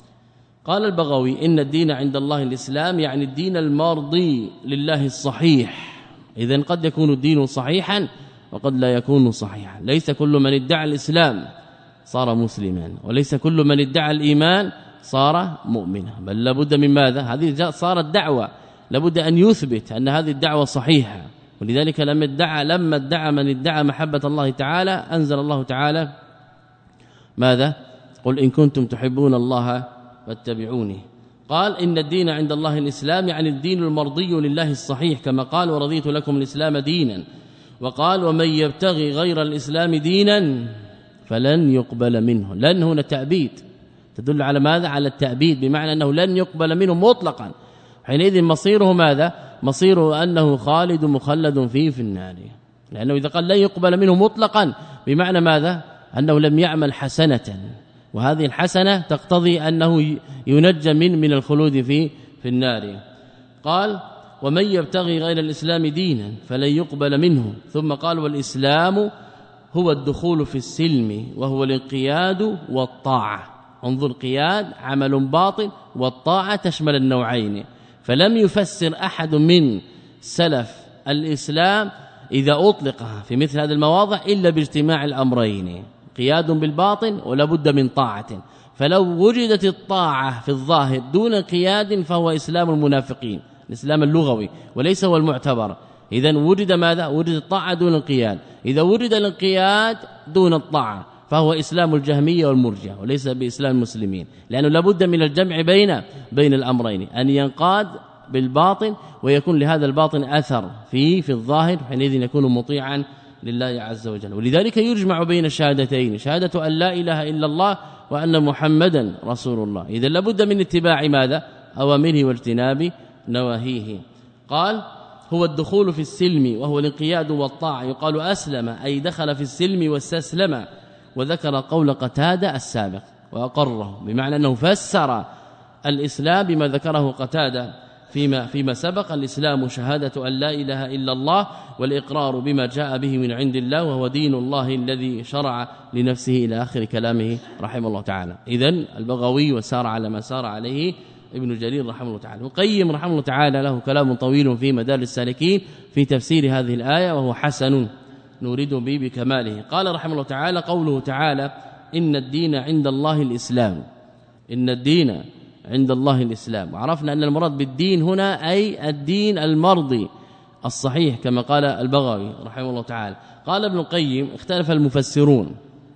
قال البغوي إن الدين عند الله الإسلام يعني الدين المرضي لله الصحيح. إذن قد يكون الدين صحيحا وقد لا يكون صحيحا. ليس كل من ادعى الإسلام صار مسلما، وليس كل من ادعى الإيمان صار مؤمنا، بل لابد من ماذا؟ هذه صارت دعوة، لابد أن يثبت أن هذه الدعوة صحيحة. ولذلك لما ادعى لما ادعى من ادعى محبة الله تعالى أنزل الله تعالى ماذا؟ قل إن كنتم تحبون الله فاتبعوني. قال إن الدين عند الله الإسلام يعني الدين المرضي لله الصحيح، كما قال ورضيت لكم الإسلام دينا. وقال ومن يبتغي غير الإسلام دينا فلن يقبل منه. لن هنا تأبيد تدل على ماذا؟ على التأبيد، بمعنى أنه لن يقبل منه مطلقا. حينئذ مصيره ماذا؟ مصيره أنه خالد مخلد فيه في النار، لأنه إذا قال لن يقبل منه مطلقا بمعنى ماذا؟ أنه لم يعمل حسنة، وهذه الحسنة تقتضي أنه ينجى من من الخلود في في النار. قال ومن يبتغي غير الإسلام دينا فلن يقبل منه. ثم قال والإسلام هو الدخول في السلم وهو الانقياد والطاعة. انظر، قياد عمل باطن، والطاعة تشمل النوعين. فلم يفسر أحد من سلف الإسلام إذا أطلق في مثل هذه المواضع إلا باجتماع الأمرين، قياد بالباطن ولا بد من طاعة. فلو وجدت الطاعة في الظاهر دون قياد فهو إسلام المنافقين، الإسلام اللغوي وليس هو المعتبر. إذن وجد ماذا؟ وجد الطاعة دون القياد. إذا وجد الانقياد دون الطاعة فهو إسلام الجهمية والمرجئة وليس بإسلام المسلمين، لأنه لابد من الجمع بين بين الأمرين، أن ينقاد بالباطن ويكون لهذا الباطن أثر فيه في الظاهر، حينئذ يكون مطيعا لله عز وجل. ولذلك يجمع بين الشهادتين، شهادة أن لا إله إلا الله وأن محمدا رسول الله. إذا لابد من اتباع ماذا؟ أوامره واجتناب نواهيه. قال هو الدخول في السلم وهو الانقياد والطاعة. يقال أسلم أي دخل في السلم واستسلم. وذكر قول قتادة السابق وأقره، بمعنى أنه فسر الإسلام بما ذكره قتادة فيما فيما سبق. الإسلام شهادة أن لا إله إلا الله والإقرار بما جاء به من عند الله وهو دين الله الذي شرع لنفسه إلى آخر كلامه رحمه الله تعالى. إذن البغوي وسار على ما سار عليه ابن جرير رحمه الله تعالى. القيم رحمه الله تعالى له كلام طويل في مدارج السالكين في تفسير هذه الآية وهو حسن نريد به بكماله. قال رحمه الله تعالى قوله تعالى إن الدين عند الله الإسلام. إن الدين عند الله الإسلام. وعرفنا أن المراد بالدين هنا أي الدين المرضي الصحيح كما قال البغوي رحمه الله تعالى. قال ابن القيم اختلف المفسرون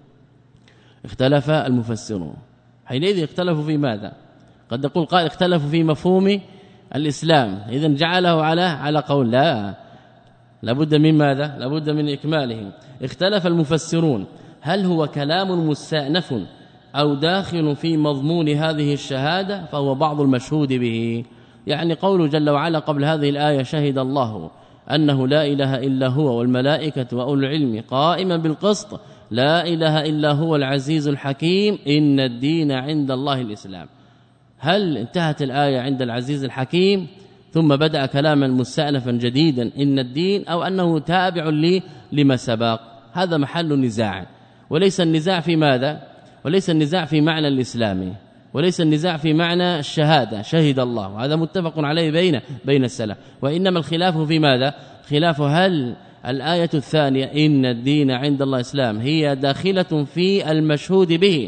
اختلف المفسرون حينئذ اختلفوا في ماذا؟ قد نقول قال اختلفوا في مفهوم الإسلام، إذن جعله على على قول لا لابد من ماذا؟ لابد من إكماله. اختلف المفسرون هل هو كلام مستأنف أو داخل في مضمون هذه الشهادة، فهو بعض المشهود به. يعني قوله جل وعلا قبل هذه الآية شهد الله أنه لا إله إلا هو والملائكة وأولو العلم قائما بالقسط لا إله إلا هو العزيز الحكيم إن الدين عند الله الإسلام. هل انتهت الآية عند العزيز الحكيم ثم بدأ كلاما مستأنفا جديدا إن الدين، أو أنه تابع لي لما سبق؟ هذا محل نزاع، وليس النزاع في ماذا؟ وليس النزاع في معنى الإسلام، وليس النزاع في معنى الشهادة شهد الله، وهذا متفق عليه بين بين السلف. وإنما الخلاف في ماذا؟ خلاف هل الآية الثانية إن الدين عند الله الإسلام هي داخلة في المشهود به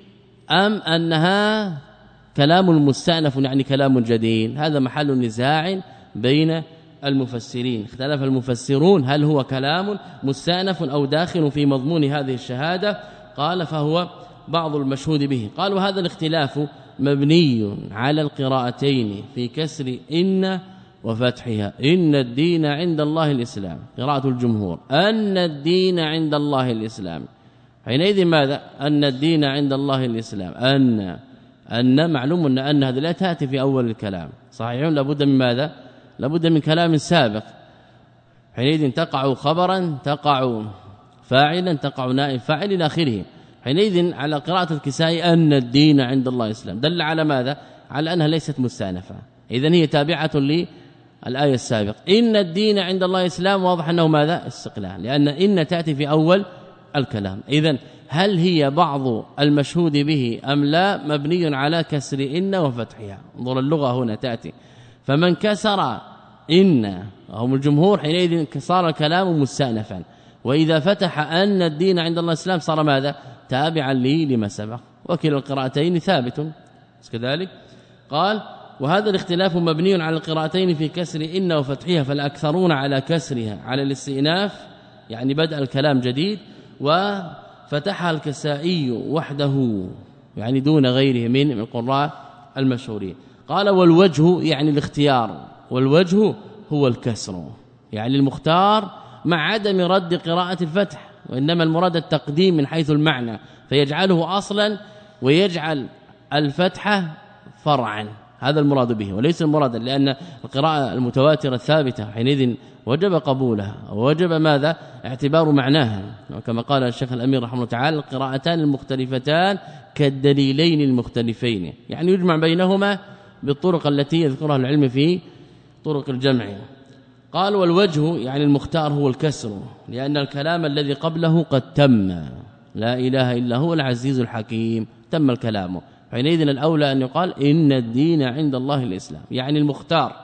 أم أنها كلام مستأنف يعني كلام جديد؟ هذا محل نزاع بين المفسرين. اختلف المفسرون هل هو كلام مستأنف أو داخل في مضمون هذه الشهادة. قال فهو بعض المشهود به. قالوا هذا الاختلاف مبني على القراءتين في كسر إن وفتحها. إن الدين عند الله الإسلام قراءة الجمهور، أن الدين عند الله الإسلام. حينئذ ماذا؟ أن الدين عند الله الإسلام. أن أن معلوم أن أن هذه لا تأتي في أول الكلام، صحيح؟ لابد من ماذا؟ لابد من كلام سابق. حينئذ تقع خبرا، تقع فاعلا، تقع نائب فاعل إلى آخره. حينئذ على قراءة الكسائي أن الدين عند الله الإسلام دل على ماذا؟ على أنها ليست مستأنفة، إذن هي تابعة للآية السابقة. إن الدين عند الله الإسلام واضح أنه ماذا؟ استقلال، لأن إن تأتي في أول الكلام. إذن هل هي بعض المشهود به أم لا؟ مبني على كسر إن وفتحها. انظر اللغة هنا تأتي، فمن كسر إن هم الجمهور حينئذ صار الكلام مستأنفا، وإذا فتح أن الدين عند الله الإسلام صار ماذا؟ تابعا لي لما سبق. وكلا القراءتين ثابت كذلك. قال وهذا الاختلاف مبني على القراءتين في كسر إن وفتحها، فالأكثرون على كسرها على الاستئناف يعني بدأ الكلام جديد، وفتحها الكسائي وحده يعني دون غيره من القراء المشهورين. قال والوجه يعني الاختيار، والوجه هو الكسر يعني المختار مع عدم رد قراءة الفتح، وإنما المراد التقديم من حيث المعنى، فيجعله أصلا ويجعل الفتحة فرعا، هذا المراد به وليس المراد، لأن القراءة المتواترة الثابتة حينئذ وجب قبولها ووجب ماذا اعتبار معناها، وكما قال الشيخ الأمير رحمه الله تعالى القراءتان المختلفتان كالدليلين المختلفين، يعني يجمع بينهما بالطرق التي يذكرها العلم في طرق الجمع. قال والوجه يعني المختار هو الكسر، لأن الكلام الذي قبله قد تم، لا إله إلا هو العزيز الحكيم، تم الكلام، حينئذ الأولى أن يقال إن الدين عند الله الإسلام، يعني المختار.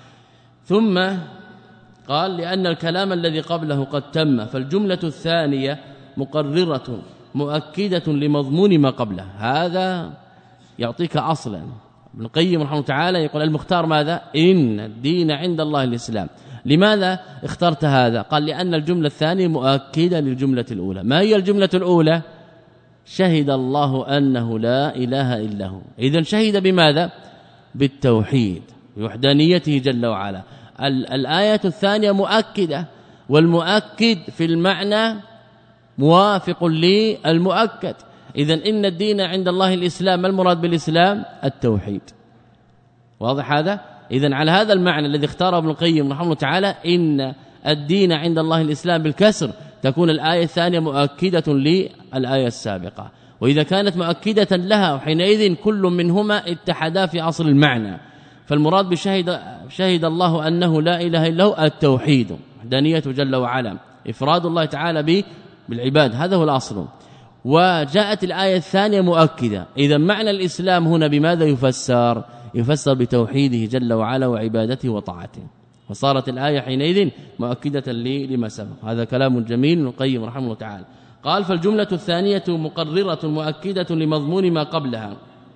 ثم قال لأن الكلام الذي قبله قد تم، فالجملة الثانية مقررة مؤكدة لمضمون ما قبله، هذا يعطيك أصلا. ابن القيم رحمه الله تعالى يقول المختار ماذا؟ إن الدين عند الله الإسلام. لماذا اخترت هذا؟ قال لأن الجملة الثانية مؤكدة للجملة الأولى. ما هي الجملة الأولى؟ شهد الله أنه لا إله إلا هو، إذن شهد بماذا؟ بالتوحيد بوحدانيته جل وعلا. الآية الثانية مؤكدة، والمؤكد في المعنى موافق للمؤكد، إذن إن الدين عند الله الإسلام. ما المراد بالإسلام؟ التوحيد، واضح هذا؟ إذن على هذا المعنى الذي اختاره ابن القيم رحمه الله تعالى إن الدين عند الله الإسلام بالكسر، تكون الآية الثانية مؤكدة للآية السابقة، وإذا كانت مؤكدة لها وحينئذ كل منهما اتحدا في أصل المعنى. فالمراد بشهد شهد الله أنه لا إله إلا هو التوحيد، وحدانيته جل وعلا، إفراد الله تعالى به بالعباد، هذا هو الأصل. وجاءت الآية الثانية مؤكدة، إذا معنى الإسلام هنا بماذا يفسر؟ يفسر بتوحيده جل وعلا وعبادته وطاعته، وصارت الآية حينئذ مؤكدة لما سبق. هذا كلام جميل ابن القيم رحمه الله تعالى. قال فالجملة الثانية مقررة مؤكدة لمضمون ما قبلها،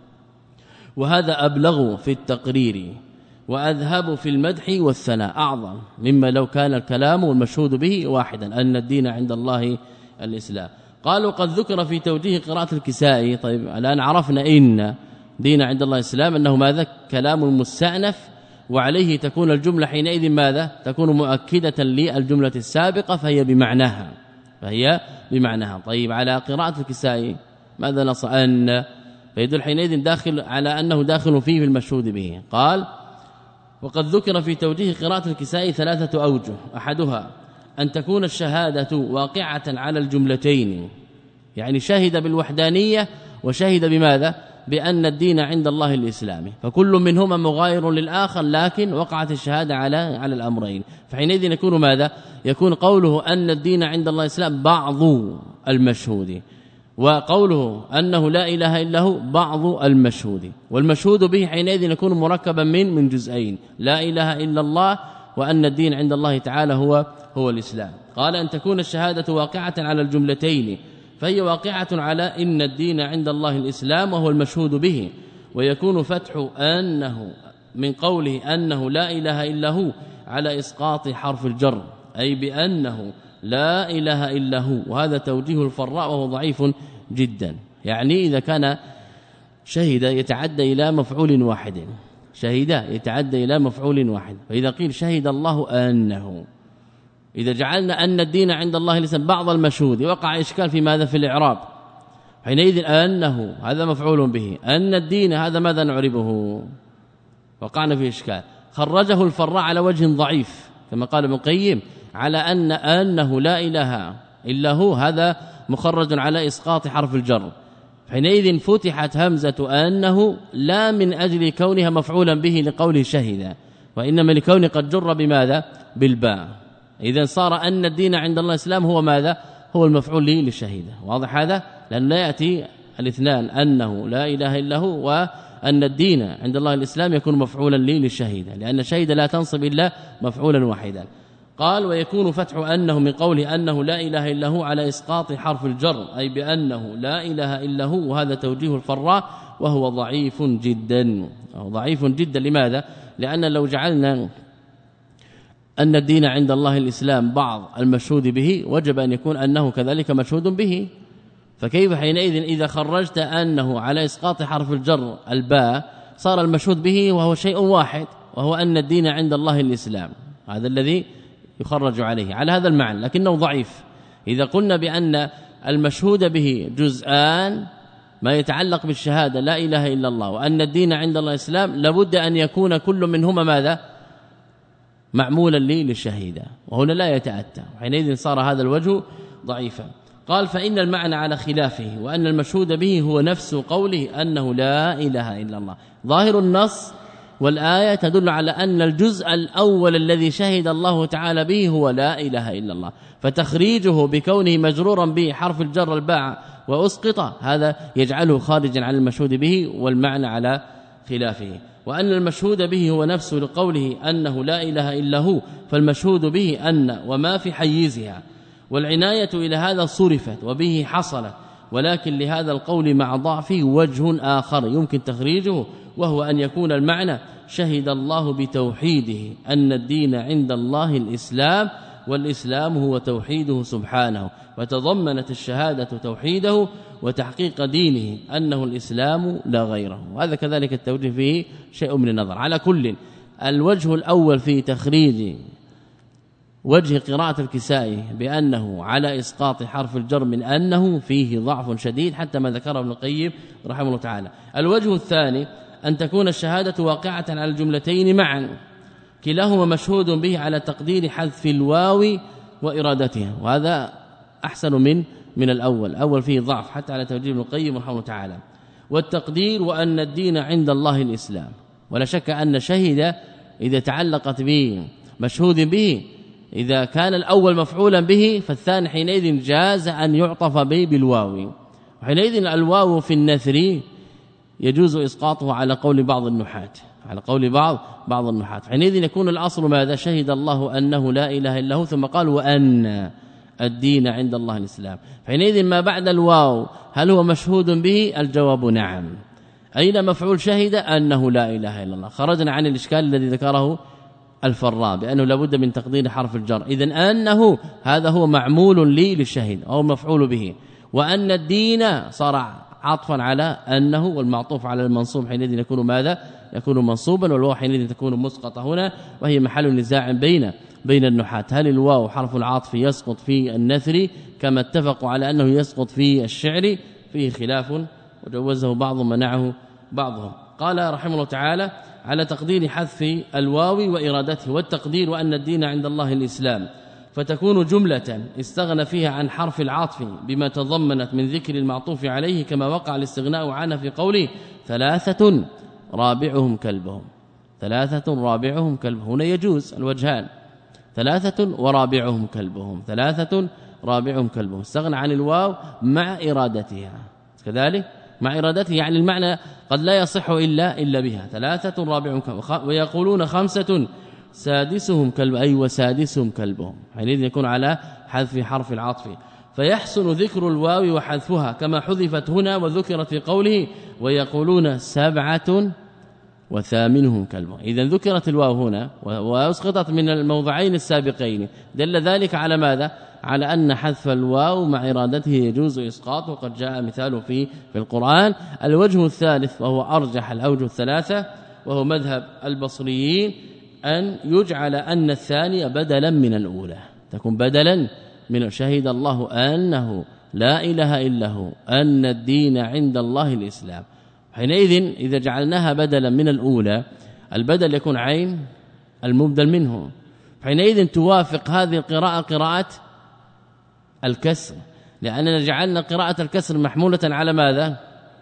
وهذا أبلغ في التقرير وأذهب في المدح والثناء، أعظم مما لو كان الكلام والمشهود به واحدا، أن الدين عند الله الإسلام. قالوا قد ذكر في توجيه قراءة الكسائي. طيب الآن عرفنا إن دين عند الله الإسلام أنه ماذا؟ كلام مستأنف، وعليه تكون الجملة حينئذ ماذا؟ تكون مؤكدة للجملة السابقة، فهي بمعناها فهي بمعناها. طيب على قراءة الكسائي ماذا نص؟ أن فيدل حينئذ داخل على أنه داخل فيه في المشهود به. قال وقد ذكر في توجيه قراءة الكسائي ثلاثة أوجه، أحدها أن تكون الشهادة واقعة على الجملتين، يعني شهد بالوحدانية وشهد بماذا؟ بأن الدين عند الله الإسلامي، فكل منهما مغاير للآخر، لكن وقعت الشهادة على على الأمرين، فحينئذ يكون ماذا؟ يكون قوله أن الدين عند الله الإسلام بعض المشهود، وقوله أنه لا إله إلا هو بعض المشهود، والمشهود به حينئذ يكون مركبا من من جزئين، لا إله إلا الله وأن الدين عند الله تعالى هو هو الإسلام. قال أن تكون الشهادة واقعة على الجملتين، فهي واقعة على إن الدين عند الله الإسلام وهو المشهود به، ويكون فتح أنه من قوله أنه لا إله إلا هو على إسقاط حرف الجر، أي بأنه لا إله إلا هو، وهذا توجيه الفراء وهو ضعيف جدا. يعني إذا كان شهد يتعدى إلى مفعول واحد، شهد يتعدى إلى مفعول واحد، فإذا قيل شهد الله أنه، إذا جعلنا أن الدين عند الله الإسلام بعض المشهود، وقع إشكال في ماذا؟ في الإعراب. حينئذ أنه هذا مفعول به، أن الدين هذا ماذا نعربه؟ وقعنا في إشكال. خرجه الفراء على وجه ضعيف كما قال ابن القيم على أن أنه لا إله إلا هو، هذا مخرج على إسقاط حرف الجر، حينئذ فتحت همزة أنه لا من أجل كونها مفعولا به لقوله شهد، وإنما لكون قد جر بماذا؟ بالباء. إذن صار أن الدين عند الله الإسلام هو ماذا؟ هو المفعول له للشهيدة. واضح هذا؟ لأن لا يأتي الاثنان أنه لا إله إلا هو وأن الدين عند الله الإسلام يكون مفعولا له للشهيدة، لأن الشهيدة لا تنصب إلا مفعولا واحدا. قال ويكون فتح أنه من قوله أنه لا إله إلا هو على إسقاط حرف الجر، أي بأنه لا إله إلا هو، وهذا توجيه الفراء وهو ضعيف جدا. ضعيف جدا لماذا؟ لأن لو جعلنا أن الدين عند الله الإسلام بعض المشهود به، وجب أن يكون أنه كذلك مشهود به، فكيف حينئذ إذا خرجت أنه على إسقاط حرف الجر الباء صار المشهود به وهو شيء واحد، وهو أن الدين عند الله الإسلام، هذا الذي يخرج عليه على هذا المعنى، لكنه ضعيف. إذا قلنا بأن المشهود به جزءان ما يتعلق بالشهادة لا إله إلا الله وأن الدين عند الله الإسلام لابد أن يكون كل منهما ماذا معمولا لي للشهيدة وهنا لا يتأتى وحينئذ صار هذا الوجه ضعيفا. قال فإن المعنى على خلافه وأن المشهود به هو نفس قوله أنه لا إله إلا الله. ظاهر النص والآية تدل على أن الجزء الأول الذي شهد الله تعالى به هو لا إله إلا الله، فتخريجه بكونه مجرورا به حرف الجر الباء وأسقط هذا يجعله خارجا عن المشهود به والمعنى على خلافه. وأن المشهود به هو نفس لقوله أنه لا إله إلا هو، فالمشهود به أن وما في حيزها، والعناية إلى هذا صرفت وبه حصلت، ولكن لهذا القول مع ضعفه وجه آخر يمكن تخريجه، وهو أن يكون المعنى شهد الله بتوحيده أن الدين عند الله الإسلام، والإسلام هو توحيده سبحانه، وتضمنت الشهادة توحيده وتحقيق دينه أنه الإسلام لا غيره. وهذا كذلك التوجيه فيه شيء من النظر. على كل الوجه الأول في تخريج وجه قراءة الكسائي بأنه على إسقاط حرف الجر من أنه فيه ضعف شديد حتى ما ذكره ابن القيم رحمه الله تعالى. الوجه الثاني أن تكون الشهادة واقعة على الجملتين معا، كلاهما مشهود به على تقدير حذف الواو وإرادتها، وهذا أحسن من من الأول. أول فيه ضعف حتى على توجيه ابن القيم رحمه الله تعالى. والتقدير وأن الدين عند الله الإسلام، ولا شك أن شهد إذا تعلقت به مشهود به، إذا كان الأول مفعولا به فالثاني حينئذ جاز أن يعطف به بالواو، وحينئذ الواو في النثر يجوز إسقاطه على قول بعض النحاة على قول بعض بعض النحاة حينئذ يكون الأصل ماذا؟ شهد الله أنه لا إله إلا هو، ثم قال وأن الدين عند الله الإسلام. حينئذ ما بعد الواو هل هو مشهود به؟ الجواب نعم. أين مفعول شهد؟ أنه لا إله إلا الله. خرجنا عن الإشكال الذي ذكره الفراء بأنه لابد من تقدير حرف الجر، إذن أنه هذا هو معمول لي للشهيد أو مفعول به، وأن الدين صار عطفا على أنه، والمعطوف على المنصوب حينئذ يكون ماذا؟ يكون منصوبا، والواو حينئذ تكون مسقطة هنا، وهي محل نزاع بين بين النحاة، هل الواو حرف العطف يسقط في النثر كما اتفقوا على أنه يسقط في الشعر؟ فيه خلاف وجوزه بعض منعه بعضهم. قال رحمه الله تعالى على تقدير حذف الواو وإرادته، والتقدير وأن الدين عند الله الإسلام، فتكون جملة استغنى فيها عن حرف العطف بما تضمنت من ذكر المعطوف عليه، كما وقع الاستغناء عنها في قوله ثلاثة رابعهم كلبهم. ثلاثة رابعهم كلبهم هنا يجوز الوجهان، ثلاثة ورابعهم كلبهم، ثلاثة رابعهم كلبهم، استغنى عن الواو مع إرادتها كذلك مع إرادته، يعني المعنى قد لا يصح إلا إلا بها. ثلاثة رابعهم كلبهم، ويقولون خمسة سادسهم كلب أي وسادسهم كلبهم، حينئذ يكون على حذف حرف العطف، فيحسن ذكر الواو وحذفها كما حذفت هنا وذكرت في قوله ويقولون سبعة وثامنهم كلبهم. إذا ذكرت الواو هنا واسقطت من الموضعين السابقين، دل ذلك على ماذا؟ على أن حذف الواو مع إرادته يجوز إسقاطه، وقد جاء مثاله في في القرآن. الوجه الثالث وهو أرجح الأوجه الثلاثة، وهو مذهب البصريين، أن يجعل أن الثانية بدلا من الأولى، تكون بدلا من شهد الله أنه لا إله إلا هو أن الدين عند الله الإسلام. حينئذ إذا جعلناها بدلا من الأولى، البدل يكون عين المبدل منه، حينئذ توافق هذه القراءة قراءة الكسر، لأننا جعلنا قراءة الكسر محمولة على ماذا؟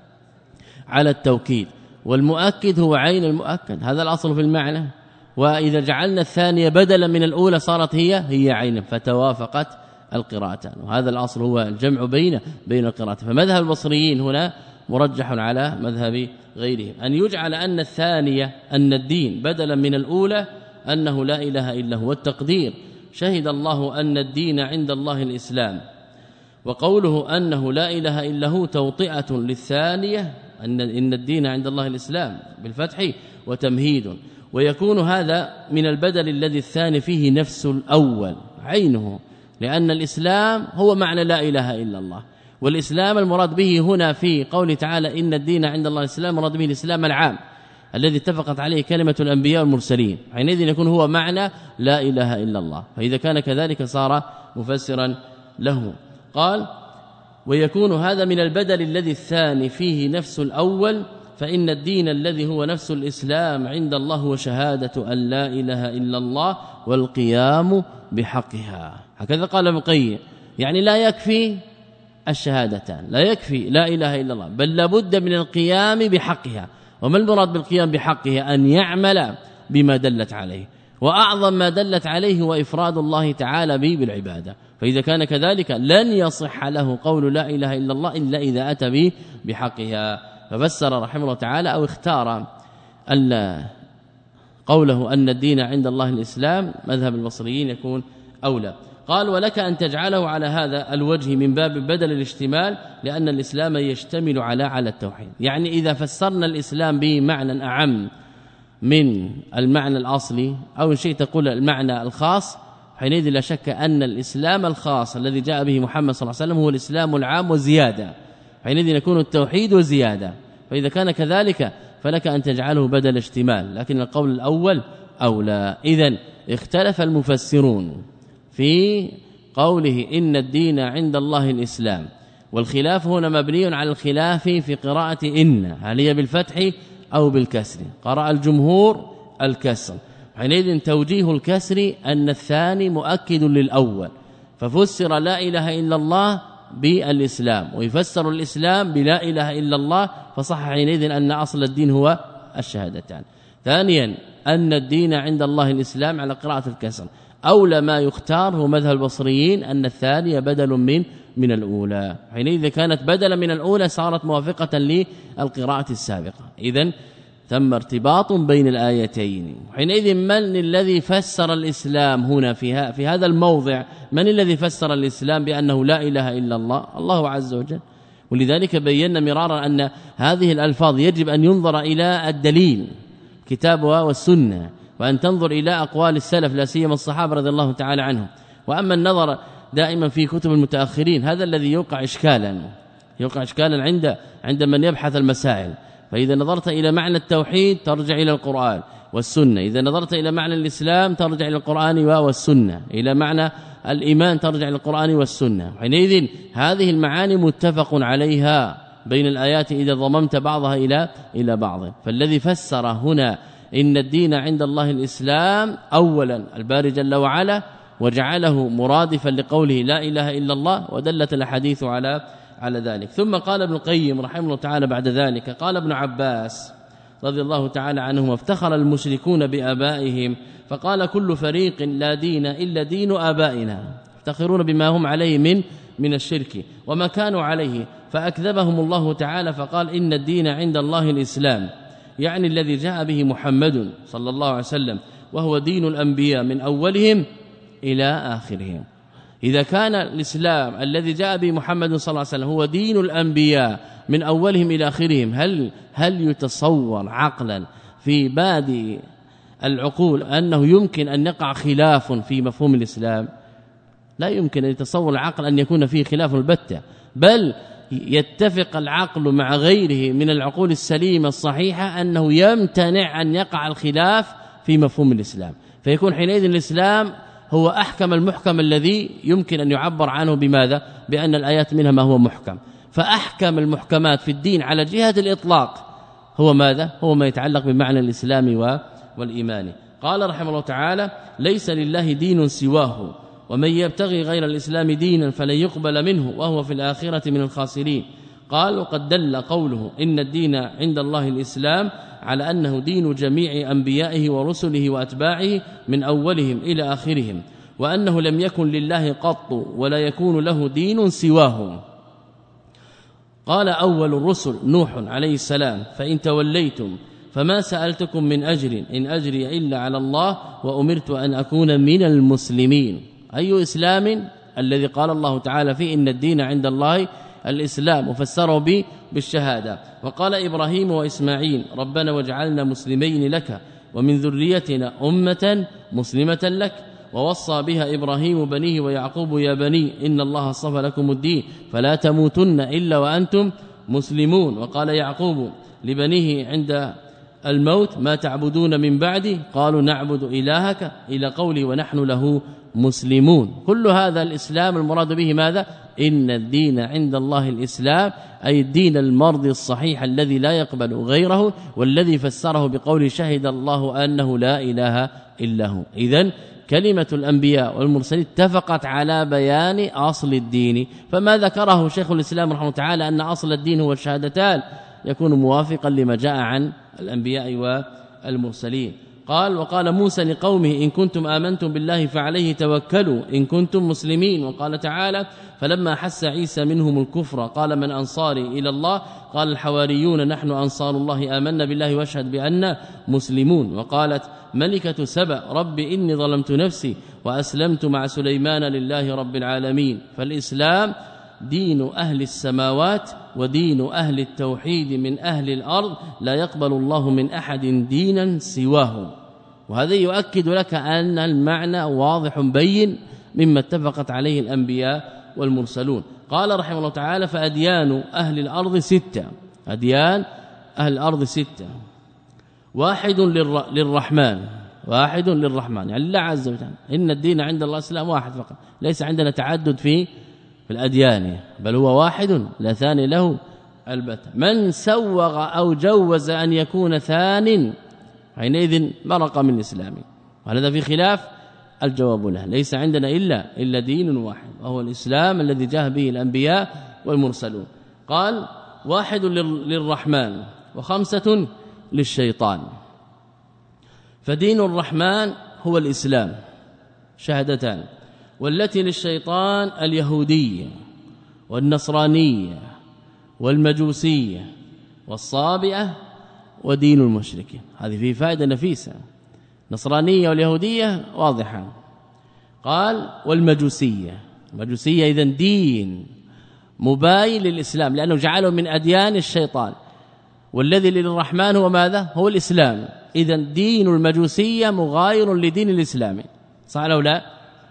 على التوكيد، والمؤكد هو عين المؤكد، هذا الأصل في المعنى. وإذا جعلنا الثانية بدلا من الأولى صارت هي هي عين، فتوافقت القراءتان، وهذا الأصل هو الجمع بين بين القراءات. فمذهب البصريين هنا مرجح على مذهب غيرهم، أن يجعل أن الثانية أن الدين بدلا من الأولى أنه لا إله إلا هو، والتقدير شهد الله أن الدين عند الله الإسلام، وقوله أنه لا إله إلا هو توطئة للثانية أن إن الدين عند الله الإسلام بالفتح وتمهيد، ويكون هذا من البدل الذي الثاني فيه نفس الأول عينه، لأن الإسلام هو معنى لا إله إلا الله، والإسلام المراد به هنا في قوله تعالى إن الدين عند الله الإسلام مراد به الإسلام العام الذي اتفقت عليه كلمة الأنبياء والمرسلين، حينئذ يكون هو معنى لا إله إلا الله. فإذا كان كذلك صار مفسرا له. قال ويكون هذا من البدل الذي الثاني فيه نفس الأول، فإن الدين الذي هو نفس الإسلام عند الله هو شهادة أن لا إله إلا الله والقيام بحقها. هكذا قال ابن القيم، يعني لا يكفي الشهادتان، لا يكفي لا إله إلا الله، بل لابد من القيام بحقها. وما المراد بالقيام بحقها؟ أن يعمل بما دلت عليه، وأعظم ما دلت عليه هو إفراد الله تعالى به بالعبادة. فإذا كان كذلك لن يصح له قول لا إله إلا الله إلا إذا أتى به بحقها. ففسر رحمه الله تعالى أو اختار أن قوله أن الدين عند الله الإسلام مذهب البصريين يكون أولى. قال ولك أن تجعله على هذا الوجه من باب بدل الاشتمال، لأن الإسلام يشتمل على على التوحيد. يعني إذا فسرنا الإسلام به معنى أعم من المعنى الأصلي، أو شيء تقول المعنى الخاص، حينئذ لا شك أن الإسلام الخاص الذي جاء به محمد صلى الله عليه وسلم هو الإسلام العام وزيادة، حينئذ يكون التوحيد وزيادة. فإذا كان كذلك فلك أن تجعله بدل اشتمال، لكن القول الأول أولى. إذن اختلف المفسرون في قوله إن الدين عند الله الإسلام، والخلاف هنا مبني على الخلاف في قراءة إن، هل هي بالفتح أو بالكسر. قرأ الجمهور الكسر، حينئذ توجيه الكسر أن الثاني مؤكد للأول، ففسر لا إله إلا الله بالإسلام، ويفسر الإسلام بلا إله إلا الله، فصح حينئذ أن أصل الدين هو الشهادتان. ثانيا أن الدين عند الله الإسلام على قراءة الكسر، أولى ما يختار هو مذهب البصريين أن الثانية بدل من من الأولى، حينئذ كانت بدلا من الأولى صارت موافقة للقراءة السابقة. إذن ثم ارتباط بين الآيتين. حينئذ من الذي فسر الإسلام هنا في في هذا الموضع؟ من الذي فسر الإسلام بأنه لا إله إلا الله؟ الله عز وجل. ولذلك بينا مرارا أن هذه الألفاظ يجب أن ينظر إلى الدليل كتابها والسنة، وأن تنظر إلى أقوال السلف لا سيما الصحابة رضي الله تعالى عنهم. وأما النظر دائما في كتب المتأخرين هذا الذي يوقع إشكالا يوقع إشكالا عند عند من يبحث المسائل. فإذا نظرت إلى معنى التوحيد ترجع إلى القرآن والسنة، إذا نظرت إلى معنى الإسلام ترجع إلى القرآن والسنة، إلى معنى الإيمان ترجع إلى القرآن والسنة. حينئذ هذه المعاني متفق عليها بين الآيات إذا ضممت بعضها إلى إلى بعض. فالذي فسر هنا إن الدين عند الله الإسلام أولا الباري جل وعلا، وجعله مرادفا لقوله لا إله إلا الله، ودلت الحديث على على ذلك. ثم قال ابن القيم رحمه الله تعالى بعد ذلك، قال ابن عباس رضي الله تعالى عنهما: افتخر المشركون بآبائهم فقال كل فريق لا دين إلا دين آبائنا، يفتخرون بما هم عليه من من الشرك وما كانوا عليه، فأكذبهم الله تعالى فقال إن الدين عند الله الإسلام، يعني الذي جاء به محمد صلى الله عليه وسلم، وهو دين الأنبياء من أولهم إلى آخرهم. إذا كان الإسلام الذي جاء به محمد صلى الله عليه وسلم هو دين الأنبياء من أولهم إلى آخرهم، هل هل يتصور عقلا في بادئ العقول أنه يمكن أن يقع خلاف في مفهوم الإسلام؟ لا يمكن أن يتصور العقل أن يكون فيه خلاف البتة، بل يتفق العقل مع غيره من العقول السليمة الصحيحة أنه يمتنع أن يقع الخلاف في مفهوم الإسلام، فيكون حينئذ الإسلام هو أحكم المحكم الذي يمكن أن يعبر عنه بماذا؟ بأن الآيات منها ما هو محكم. فأحكم المحكمات في الدين على جهة الإطلاق هو ماذا؟ هو ما يتعلق بمعنى الإسلام والإيمان. قال رحمه الله تعالى: ليس لله دين سواه، ومن يبتغي غير الإسلام دينا فلن يقبل منه وهو في الآخرة من الخاسرين. قال: وقد دل قوله إن الدين عند الله الإسلام على أنه دين جميع أنبيائه ورسله وأتباعه من أولهم إلى آخرهم، وأنه لم يكن لله قط ولا يكون له دين سواه. قال: أول الرسل نوح عليه السلام: فإن توليتم فما سألتكم من أجر إن أجري إلا على الله وأمرت أن أكون من المسلمين. أي إسلام؟ الذي قال الله تعالى فيه إن الدين عند الله الإسلام، وفسره به بالشهادة. وقال إبراهيم وإسماعيل: ربنا واجعلنا مسلمين لك ومن ذريتنا أمة مسلمة لك. ووصى بها إبراهيم بنيه ويعقوب: يا بني إن الله اصطفى لكم الدين فلا تموتن إلا وأنتم مسلمون. وقال يعقوب لبنيه عند الموت ما تعبدون من بعدي قالوا نعبد إلهك إلى قولي ونحن له مسلمون. كل هذا الإسلام المراد به ماذا؟ إن الدين عند الله الإسلام، أي الدين المرضي الصحيح الذي لا يقبل غيره، والذي فسره بقول شهد الله أنه لا إله إلا هو. إذن كلمة الأنبياء والمرسلين اتفقت على بيان أصل الدين، فما ذكره شيخ الإسلام رحمه الله تعالى أن أصل الدين هو الشهادتان يكون موافقا لما جاء عن الأنبياء والمرسلين. قال وقال موسى لقومه إن كنتم آمنتم بالله فعليه توكلوا إن كنتم مسلمين. وقال تعالى فلما حس عيسى منهم الكفر قال من أنصاري إلى الله قال الحواريون نحن أنصار الله آمنا بالله واشهد بأننا مسلمون. وقالت ملكة سبأ رب إني ظلمت نفسي وأسلمت مع سليمان لله رب العالمين. فالإسلام دين أهل السماوات ودين أهل التوحيد من أهل الأرض، لا يقبل الله من أحد دينا سواه. وهذا يؤكد لك أن المعنى واضح بين مما اتفقت عليه الأنبياء والمرسلون. قال رحمه الله تعالى فأديان أهل الأرض ستة، أديان أهل الأرض ستة، واحد للرحمن، واحد للرحمن يعني الله عز وجل. إن الدين عند الله الإسلام واحد فقط، ليس عندنا تعدد في في الأديان، بل هو واحد لا ثاني له البتة. من سوغ أو جوز أن يكون ثان حينئذ مرق من الإسلام، وهذا في خلاف الجواب له. ليس عندنا إلا إلا دين واحد وهو الإسلام الذي جاء به الأنبياء والمرسلون. قال واحد للرحمن وخمسة للشيطان. فدين الرحمن هو الإسلام شهادتان، والتي للشيطان اليهودية والنصرانية والمجوسية والصابئة ودين المشركين. هذه فيه فائدة نفيسة. نصرانية واليهودية واضحة. قال والمجوسية، المجوسية إذن دين مباين للإسلام لأنه جعله من أديان الشيطان، والذي للرحمن هو ماذا؟ هو الإسلام. إذن دين المجوسية مغاير لدين الإسلام، صح أو لا؟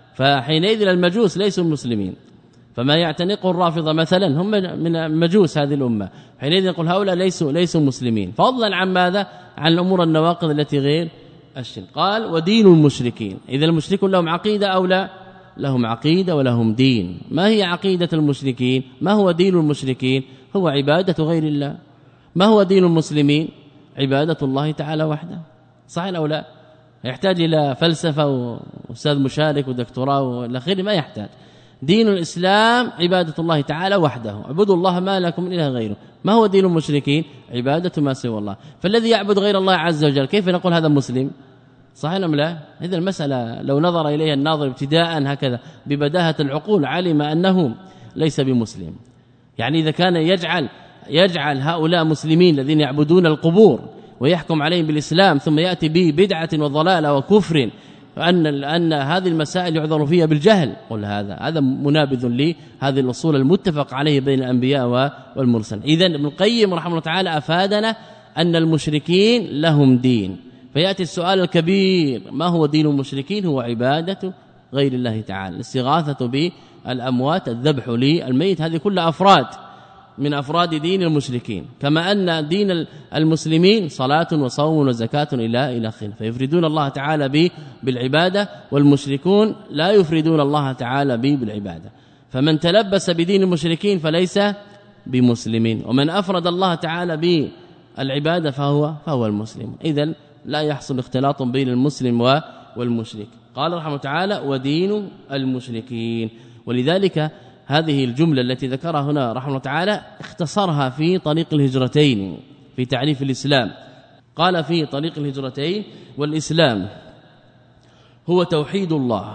فحينئذ المجوس ليسوا المسلمين، فما يعتنقه الرافضة مثلا هم من مجوس هذه الأمة، حينئذ يقول هؤلاء ليسوا ليسوا مسلمين، فضلا عن ماذا؟ عن الأمور النواقض التي غير الشرك. قال ودين المشركين. إذا المشركون لهم عقيدة أو لا؟ لهم عقيدة ولهم دين. ما هي عقيدة المشركين؟ ما هو دين المشركين؟ هو عبادة غير الله. ما هو دين المسلمين؟ عبادة الله تعالى وحده، صح أو لا؟ يحتاج إلى فلسفة وأستاذ مشارك ودكتوراه والى اخره، ما يحتاج. دين الإسلام عبادة الله تعالى وحده، اعبدوا الله ما لكم من اله غيره. ما هو دين المشركين؟ عبادة ما سوى الله. فالذي يعبد غير الله عز وجل كيف نقول هذا مسلم؟ صحيح ام لا؟ إذا المسألة لو نظر إليها الناظر ابتداء هكذا ببداهة العقول علم أنه ليس بمسلم. يعني إذا كان يجعل يجعل هؤلاء مسلمين الذين يعبدون القبور ويحكم عليهم بالإسلام ثم يأتي به بدعة وضلالة وكفر، وأن أن هذه المسائل يعذر فيها بالجهل، قل هذا هذا منابذ لهذه الأصول المتفق عليه بين الأنبياء والمرسلين. إذن ابن القيم رحمه الله تعالى أفادنا أن المشركين لهم دين. فيأتي السؤال الكبير ما هو دين المشركين؟ هو عبادة غير الله تعالى، الاستغاثة بالأموات، الذبح للميت، هذه كلها أفراد من أفراد دين المشركين. كما أن دين المسلمين صلاة وصوم وزكاة إلى إلى آخره، فيفردون الله تعالى به بالعبادة، والمشركون لا يفردون الله تعالى به بالعبادة. فمن تلبس بدين المشركين فليس بمسلمين، ومن أفرد الله تعالى بالعبادة فهو فهو المسلم. إذن لا يحصل اختلاط بين المسلم والمشرك. قال رحمه تعالى ودين المشركين. ولذلك هذه الجملة التي ذكرها هنا رحمه الله تعالى اختصرها في طريق الهجرتين في تعريف الإسلام. قال في طريق الهجرتين والإسلام هو توحيد الله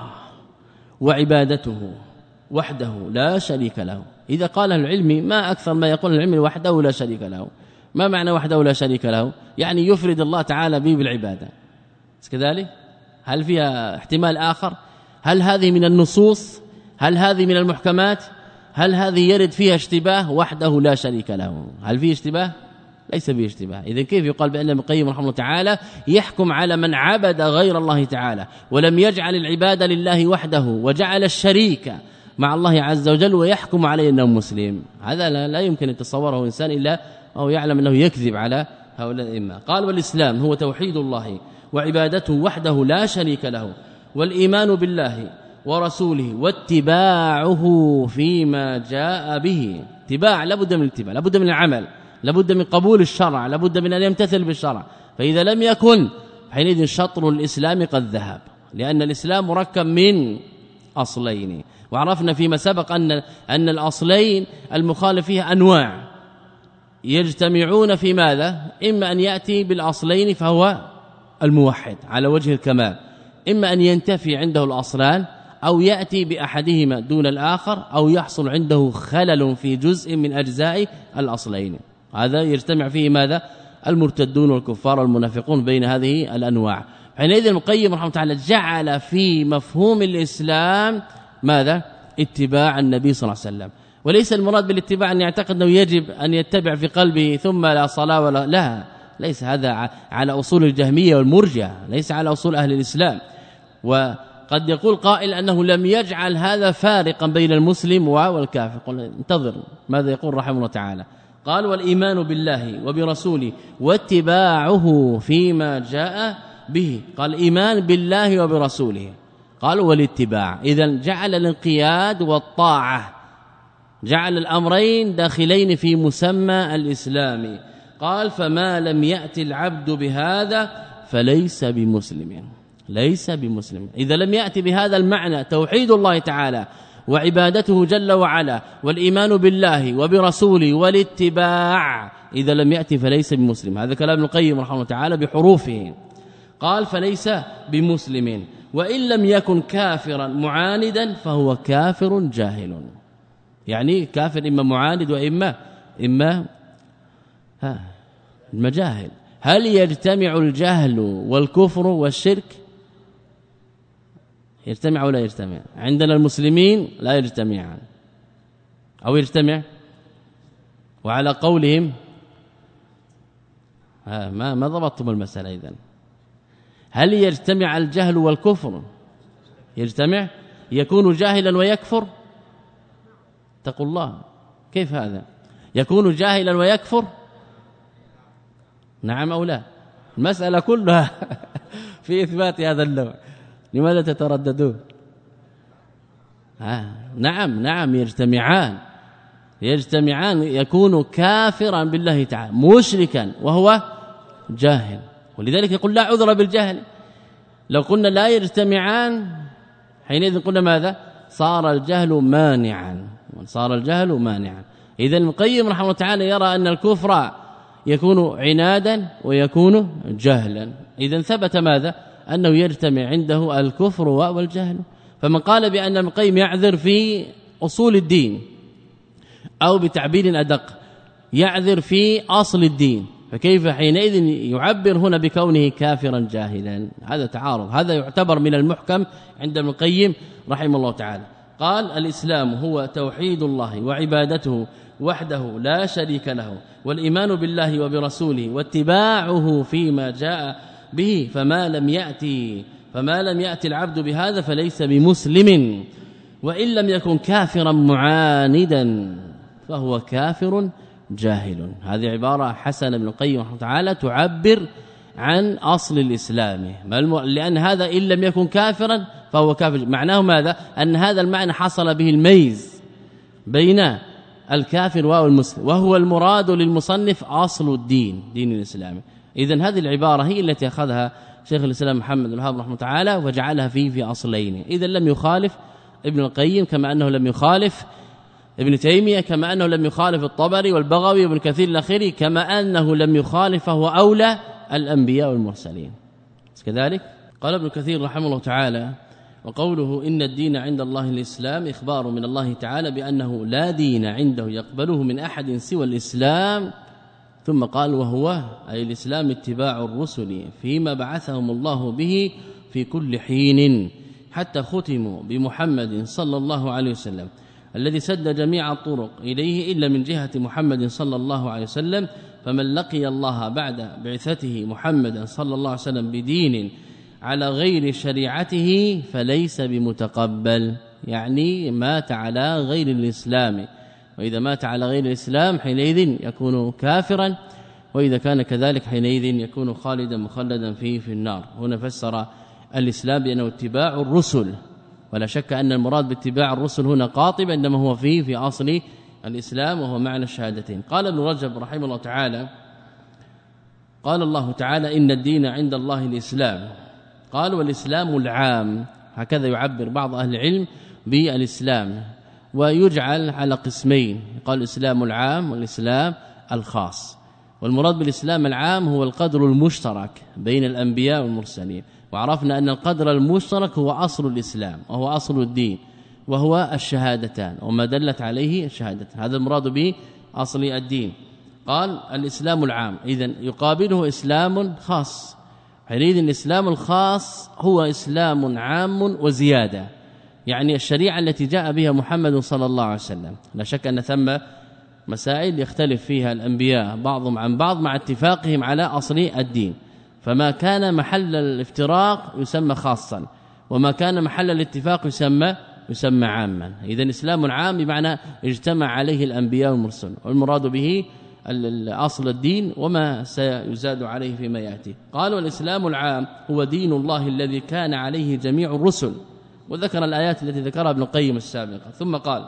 وعبادته وحده لا شريك له. إذا قال العلم ما أكثر ما يقول العلم وحده لا شريك له. ما معنى وحده لا شريك له؟ يعني يفرد الله تعالى به بالعبادة كذلك. هل فيها احتمال آخر؟ هل هذه من النصوص؟ هل هذه من المحكمات؟ هل هذه يرد فيها اشتباه؟ وحده لا شريك له. هل فيه اشتباه؟ ليس فيه اشتباه. إذن كيف يقال بأن ابن القيم رحمه الله تعالى يحكم على من عبد غير الله تعالى ولم يجعل العبادة لله وحده وجعل الشريك مع الله عز وجل ويحكم عليه أنه مسلم؟ هذا لا, لا يمكن أن يتصوره إنسان إلا أو يعلم أنه يكذب على هؤلاء الأئمة. قال والإسلام هو توحيد الله وعبادته وحده لا شريك له، والإيمان بالله ورسوله واتباعه فيما جاء به. اتباع لابد من الاتباع، لابد من العمل، لابد من قبول الشرع، لابد من أن يمتثل بالشرع. فإذا لم يكن حينئذ شطر الإسلام قد ذهب، لأن الإسلام مركب من أصلين، وعرفنا فيما سبق أن أن الأصلين المخالف فيها أنواع يجتمعون في ماذا؟ إما أن يأتي بالأصلين فهو الموحد على وجه الكمال، إما أن ينتفي عنده الأصلان، أو يأتي بأحدهما دون الآخر، أو يحصل عنده خلل في جزء من أجزاء الأصلين. هذا يجتمع فيه ماذا؟ المرتدون والكفار والمنافقون بين هذه الأنواع. حينئذ المقيم رحمه الله تعالى جعل في مفهوم الإسلام ماذا؟ اتباع النبي صلى الله عليه وسلم. وليس المراد بالاتباع أن يعتقد أنه يجب أن يتبع في قلبه ثم لا صلاة ولا لا، ليس هذا على أصول الجهمية والمرجئة، ليس على أصول أهل الإسلام. وقد يقول قائل أنه لم يجعل هذا فارقا بين المسلم والكافر. قل انتظر ماذا يقول رحمه الله تعالى. قال والإيمان بالله وبرسوله واتباعه فيما جاء به. قال إيمان بالله وبرسوله، قال والاتباع. إذن جعل الانقياد والطاعة، جعل الأمرين داخلين في مسمى الإسلام. قال فما لم يأتي العبد بهذا فليس بمسلم، ليس بمسلم. إذا لم يأتي بهذا المعنى توحيد الله تعالى وعبادته جل وعلا والإيمان بالله وبرسوله والاتباع، إذا لم يأتي فليس بمسلم. هذا كلام ابن القيم رحمه الله تعالى بحروفه. قال فليس بمسلم، وإن لم يكن كافرا معاندا فهو كافر جاهل. يعني كافر إما معاند وإما إما ها المجاهل. هل يجتمع الجهل والكفر والشرك؟ يجتمع ولا يجتمع؟ عندنا المسلمين لا يجتمعان، أو يجتمع. وعلى قولهم ها ما ما ضبطتم المسألة. إذن هل يجتمع الجهل والكفر؟ يجتمع، يكون جاهلا ويكفر. اتقوا الله، كيف هذا؟ يكون جاهلا ويكفر؟ نعم أو لا؟ المسألة كلها في إثبات هذا النوع، لماذا تترددون؟ آه نعم نعم يجتمعان، يجتمعان. يكون كافرا بالله تعالى مشركا وهو جاهل، ولذلك يقول لا عذر بالجهل. لو قلنا لا يجتمعان حينئذ قلنا ماذا؟ صار الجهل مانعا، صار الجهل مانعا. إذا المقيم رحمه الله تعالى يرى أن الكفر يكون عنادا ويكون جهلا. إذا ثبت ماذا؟ أنه يجتمع عنده الكفر والجهل. فمن قال بأن المقيم يعذر في أصول الدين، أو بتعبير أدق يعذر في أصل الدين، فكيف حينئذ يعبر هنا بكونه كافرا جاهلا؟ هذا تعارض. هذا يعتبر من المحكم عند ابن القيم رحمه الله تعالى. قال الإسلام هو توحيد الله وعبادته وحده لا شريك له، والإيمان بالله وبرسوله واتباعه فيما جاء به. فما لم يأتي فما لم يأتي العبد بهذا فليس بمسلم، وإن لم يكن كافرا معاندا فهو كافر جاهل. هذه عبارة حسنة ابن القيم رحمه الله تعالى تعبر عن أصل الإسلام، لأن هذا إن لم يكن كافرا فهو كافر. معناه ماذا؟ أن هذا المعنى حصل به الميز بين الكافر والمسلم، وهو المراد للمصنف أصل الدين، دين الإسلام. إذن هذه العبارة هي التي أخذها شيخ الإسلام محمد بن الوهاب رحمه الله تعالى وجعلها فيه في أصلين. إذن لم يخالف ابن القيم، كما أنه لم يخالف ابن تيمية، كما أنه لم يخالف الطبري والبغوي وابن كثير الأخيري، كما أنه لم يخالف فهو أولى الأنبياء والمرسلين كذلك. قال ابن كثير رحمه الله تعالى: وقوله إن الدين عند الله الإسلام إخبار من الله تعالى بأنه لا دين عنده يقبله من أحد سوى الإسلام. ثم قال: وهو أي الإسلام اتباع الرسل فيما بعثهم الله به في كل حين حتى ختموا بمحمد صلى الله عليه وسلم الذي سد جميع الطرق إليه إلا من جهة محمد صلى الله عليه وسلم. فمن لقي الله بعد بعثته محمدا صلى الله عليه وسلم بدين على غير شريعته فليس بمتقبل، يعني مات على غير الإسلام. وإذا مات على غير الإسلام حينئذ يكون كافرا وإذا كان كذلك حينئذ يكون خالدا مخلدا فيه في النار. هنا فسر الإسلام بأنه اتباع الرسل، ولا شك أن المراد باتباع الرسل هنا قاطب إنما هو فيه في أصل الإسلام وهو معنى الشهادتين. قال ابن رجب رحمه الله تعالى قال الله تعالى إن الدين عند الله الإسلام. قال والإسلام العام، هكذا يعبر بعض أهل العلم بالإسلام، ويجعل على قسمين، قال الإسلام العام والإسلام الخاص. والمراد بالإسلام العام هو القدر المشترك بين الأنبياء والمرسلين، وعرفنا أن القدر المشترك هو أصل الإسلام وهو أصل الدين وهو الشهادتان وما دلت عليه الشهادتان، هذا المراد به أصل الدين. قال الإسلام العام، إذن يقابله إسلام خاص. حينئذ الإسلام الخاص هو إسلام عام وزيادة، يعني الشريعة التي جاء بها محمد صلى الله عليه وسلم. لا شك أن ثم مسائل يختلف فيها الأنبياء بعضهم عن بعض مع اتفاقهم على أصل الدين، فما كان محل الافتراق يسمى خاصا، وما كان محل الاتفاق يسمى يسمى عاما. إذن إسلام عام بمعنى اجتمع عليه الأنبياء والمرسلون، والمراد به الأصل الدين وما سيزاد عليه فيما يأتي. قالوا الإسلام العام هو دين الله الذي كان عليه جميع الرسل، وذكر الآيات التي ذكرها ابن القيم السابقة. ثم قال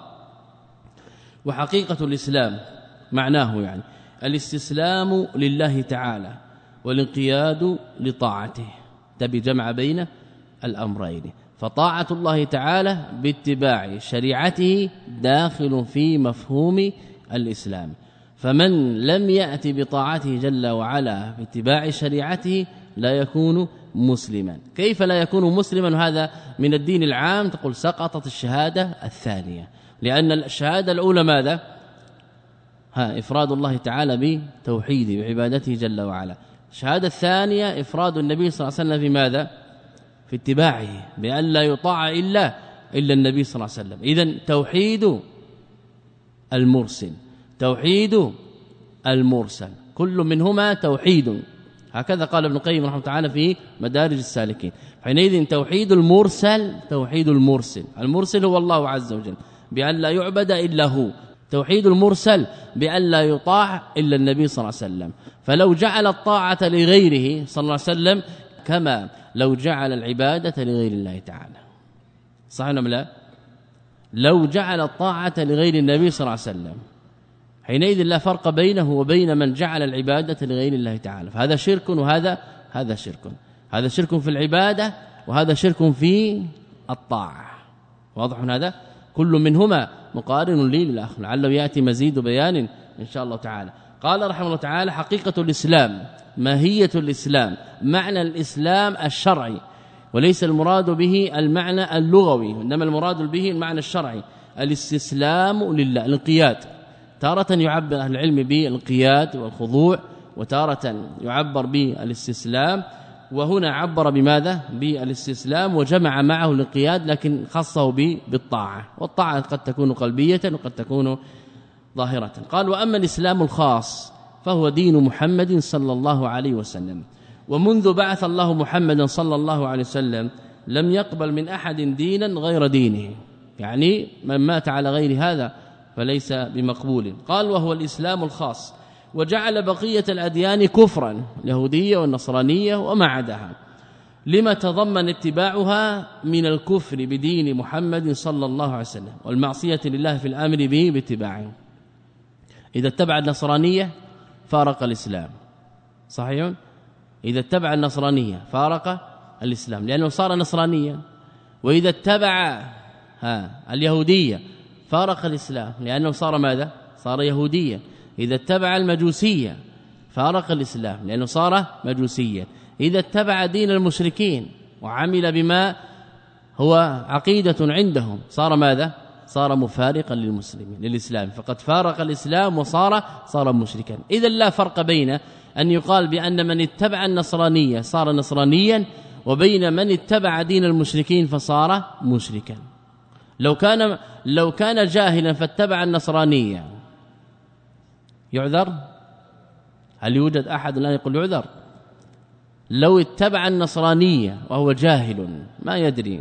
وحقيقة الإسلام معناه يعني الاستسلام لله تعالى والانقياد لطاعته، تبي جمع بين الأمرين. فطاعة الله تعالى باتباع شريعته داخل في مفهوم الإسلام، فمن لم يأتي بطاعته جل وعلا باتباع شريعته لا يكون مسلما. كيف لا يكون مسلما؟ هذا من الدين العام، تقول سقطت الشهادة الثانية، لأن الشهادة الأولى ماذا؟ ها إفراد الله تعالى بتوحيده وعبادته جل وعلا. الشهادة الثانية إفراد النبي صلى الله عليه وسلم في ماذا؟ في اتباعه، بأن لا يطاع إلا إلا النبي صلى الله عليه وسلم. إذن توحيد المرسل توحيد المرسل كل منهما توحيد، هكذا قال ابن القيم رحمه الله تعالى في مدارج السالكين. حينئذ توحيد المرسل توحيد المرسل، المرسل هو الله عز وجل بأن لا يعبد إلا هو، توحيد المرسل بأن لا يطاع إلا النبي صلى الله عليه وسلم. فلو جعل الطاعة لغيره صلى الله عليه وسلم كما لو جعل العبادة لغير الله تعالى، صح ولا لا؟ لو جعل الطاعة لغير النبي صلى الله عليه وسلم حينئذ لا فرق بينه وبين من جعل العبادة لغير الله تعالى، فهذا شرك وهذا هذا شرك، هذا شرك في العبادة وهذا شرك في الطاعة. واضح هذا؟ كل منهما مقارن لي للآخر، لعله يأتي مزيد بيان إن شاء الله تعالى. قال رحمه الله تعالى حقيقة الإسلام، ماهية الإسلام، معنى الإسلام الشرعي، وليس المراد به المعنى اللغوي، إنما المراد به المعنى الشرعي، الاستسلام لله، الانقياد. تارة يعبر أهل العلم بالانقياد والخضوع، وتارة يعبر بالاستسلام، وهنا عبر بماذا؟ بالاستسلام، وجمع معه الانقياد لكن خصه بالطاعة، والطاعة قد تكون قلبية وقد تكون ظاهرة. قال وأما الإسلام الخاص فهو دين محمد صلى الله عليه وسلم، ومنذ بعث الله محمدا صلى الله عليه وسلم لم يقبل من أحد دينا غير دينه، يعني من مات على غير هذا فليس بمقبول. قال وهو الإسلام الخاص، وجعل بقية الأديان كفرا، اليهودية والنصرانية وما عداها، لما تضمن اتباعها من الكفر بدين محمد صلى الله عليه وسلم والمعصية لله في الأمر به باتباعه. إذا اتبع النصرانية فارق الإسلام، صحيح؟ إذا اتبع النصرانية فارق الإسلام لأنه صار نصرانيا، وإذا اتبع ها اليهودية فارق الإسلام لأنه صار ماذا؟ صار يهوديا. إذا اتبع المجوسية فارق الإسلام لأنه صار مجوسيا. إذا اتبع دين المشركين وعمل بما هو عقيدة عندهم صار ماذا؟ صار مفارقا للمسلمين للإسلام، فقد فارق الإسلام وصار صار مشركا. إذا لا فرق بين أن يقال بأن من اتبع النصرانية صار نصرانيا وبين من اتبع دين المشركين فصار مشركا. لو كان لو كان جاهلا فاتبع النصرانية يعذر؟ هل يوجد أحد لا يقول يعذر؟ لو اتبع النصرانية وهو جاهل ما يدري،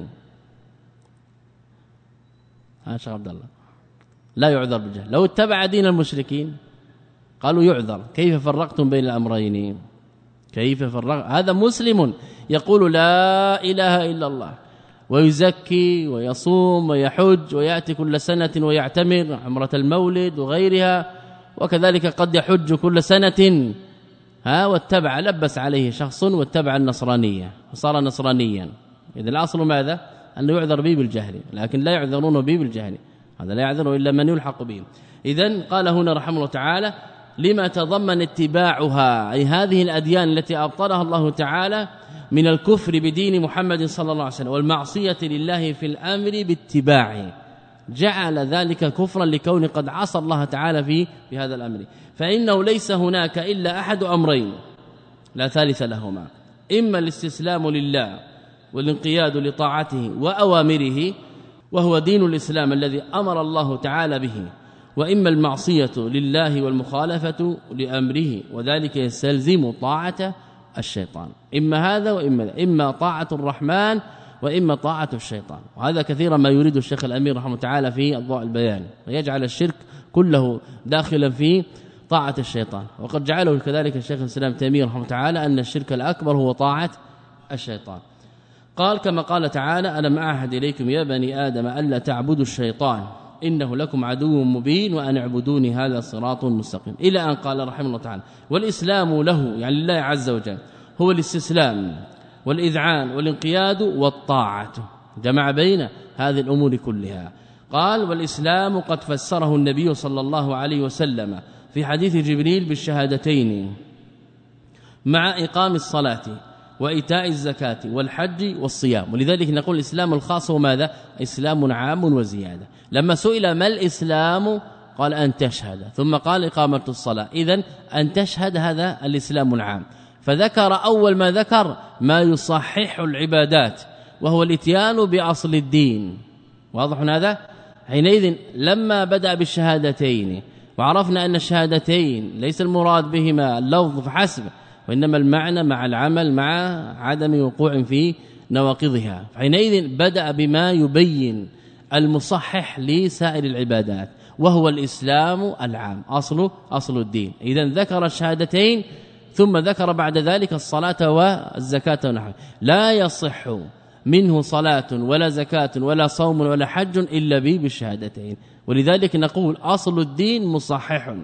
ها شيخ عبد الله، لا يعذر بالجهل. لو اتبع دين المشركين قالوا يعذر. كيف فرقتم بين الأمرين؟ كيف فرق؟ هذا مسلم يقول لا إله إلا الله ويزكي ويصوم ويحج ويأتي كل سنة ويعتمر عمرة المولد وغيرها، وكذلك قد يحج كل سنة ها واتبع لبس عليه شخص واتبع النصرانية وصار نصرانيا. إذا الأصل ماذا؟ أنه يعذر به بالجهل، لكن لا يعذرون به بالجهل، هذا لا يعذر إلا من يلحق به. إذن قال هنا رحمه الله تعالى لما تضمن اتباعها أي هذه الأديان التي أبطلها الله تعالى من الكفر بدين محمد صلى الله عليه وسلم والمعصية لله في الأمر باتباعه، جعل ذلك كفرا لكون قد عصى الله تعالى في بهذا الأمر. فإنه ليس هناك إلا أحد أمرين لا ثالث لهما، إما الاستسلام لله والانقياد لطاعته وأوامره وهو دين الإسلام الذي أمر الله تعالى به، وإما المعصية لله والمخالفة لأمره، وذلك يستلزم طاعة الشيطان. إما هذا وإما ذا، إما طاعة الرحمن وإما طاعة الشيطان. وهذا كثيرا ما يريد الشيخ الأمير رحمه تعالى في أضواء البيان، ويجعل الشرك كله داخلا في طاعة الشيطان. وقد جعله كذلك الشيخ الإسلام تيمية رحمه تعالى أن الشرك الأكبر هو طاعة الشيطان. قال كما قال تعالى ألم أعهد إليكم يا بني آدم ألا تعبدوا الشيطان إنه لكم عدو مبين وأن اعبدوني هذا صراط مستقيم، إلى أن قال رحمه الله تعالى والإسلام له يعني لله عز وجل هو الاستسلام والإذعان والانقياد والطاعة، جمع بين هذه الأمور كلها. قال والإسلام قد فسره النبي صلى الله عليه وسلم في حديث جبريل بالشهادتين مع إقام الصلاة وإيتاء الزكاة والحج والصيام. ولذلك نقول الإسلام الخاص هو ماذا؟ إسلام عام وزيادة. لما سئل ما الإسلام قال أن تشهد، ثم قال إقامة الصلاة، إذن أن تشهد هذا الإسلام العام. فذكر أول ما ذكر ما يصحح العبادات وهو الاتيان بأصل الدين، واضح هذا؟ حينئذ لما بدأ بالشهادتين وعرفنا أن الشهادتين ليس المراد بهما اللفظ فحسب، وإنما المعنى مع العمل مع عدم وقوع في نواقضها، حينئذ بدأ بما يبين المصحح لسائر العبادات وهو الإسلام العام أصل أصل الدين. إذن ذكر الشهادتين ثم ذكر بعد ذلك الصلاة والزكاة ونحو. لا يصح منه صلاة ولا زكاة ولا صوم ولا حج إلا به بالشهادتين. ولذلك نقول أصل الدين مصحح،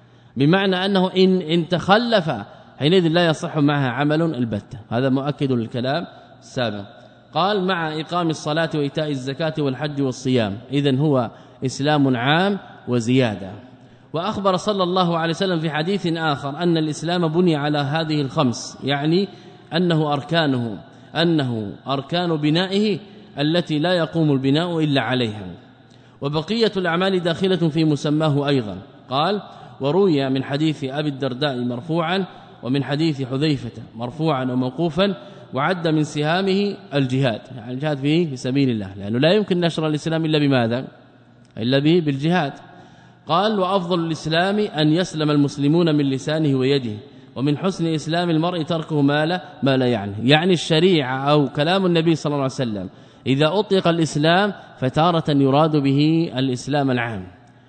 بمعنى أنه إن, إن تخلف حينئذ لا يصح معها عمل البتة. هذا مؤكد للكلام السابق. قال مع إقام الصلاة وإيتاء الزكاة والحج والصيام، إذن هو إسلام عام وزيادة. وأخبر صلى الله عليه وسلم في حديث آخر أن الإسلام بني على هذه الخمس، يعني أنه أركانه أنه أركان بنائه التي لا يقوم البناء إلا عليها، وبقية الأعمال داخلة في مسماه أيضا. قال وروي من حديث أبي الدرداء مرفوعا ومن حديث حذيفة مرفوعا وموقوفا، وعد من سهامه الجهاد، يعني الجهاد فيه في سبيل الله، لأنه لا يمكن نشر الإسلام إلا بماذا؟ إلا به بالجهاد. قال وأفضل الإسلام أن يسلم المسلمون من لسانه ويده، ومن حسن إسلام المرء تركه ما لا, ما لا يعني يعني الشريعة أو كلام النبي صلى الله عليه وسلم إذا أطلق الإسلام فتارة يراد به الإسلام العام،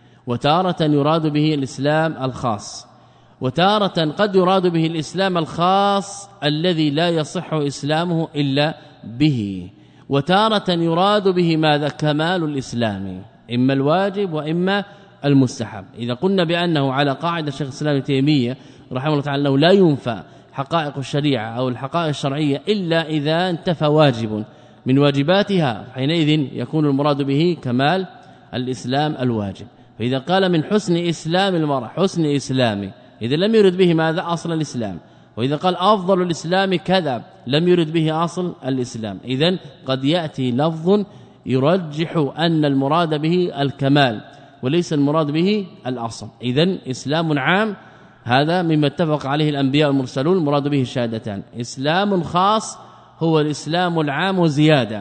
وتارة يراد به الإسلام الخاص، وتارة قد يراد به الإسلام الخاص الذي لا يصح إسلامه إلا به، وتارة يراد به ماذا؟ كمال الإسلام، إما الواجب وإما المستحب. إذا قلنا بأنه على قاعدة شيخ الإسلام ابن تيمية رحمه الله تعالى أنه لا ينفى حقائق الشريعة أو الحقائق الشرعية إلا إذا انتفى واجب من واجباتها، حينئذ يكون المراد به كمال الإسلام الواجب. فإذا قال من حسن إسلام المرء حسن إسلامه، إذا لم يرد به ماذا؟ أصل الإسلام. وإذا قال أفضل الإسلام كذا لم يرد به أصل الإسلام. إذن قد يأتي لفظ يرجح أن المراد به الكمال وليس المراد به الأصل. إذن إسلام عام هذا مما اتفق عليه الأنبياء والمرسلون، المراد به الشهادتان. إسلام خاص هو الإسلام العام زيادة،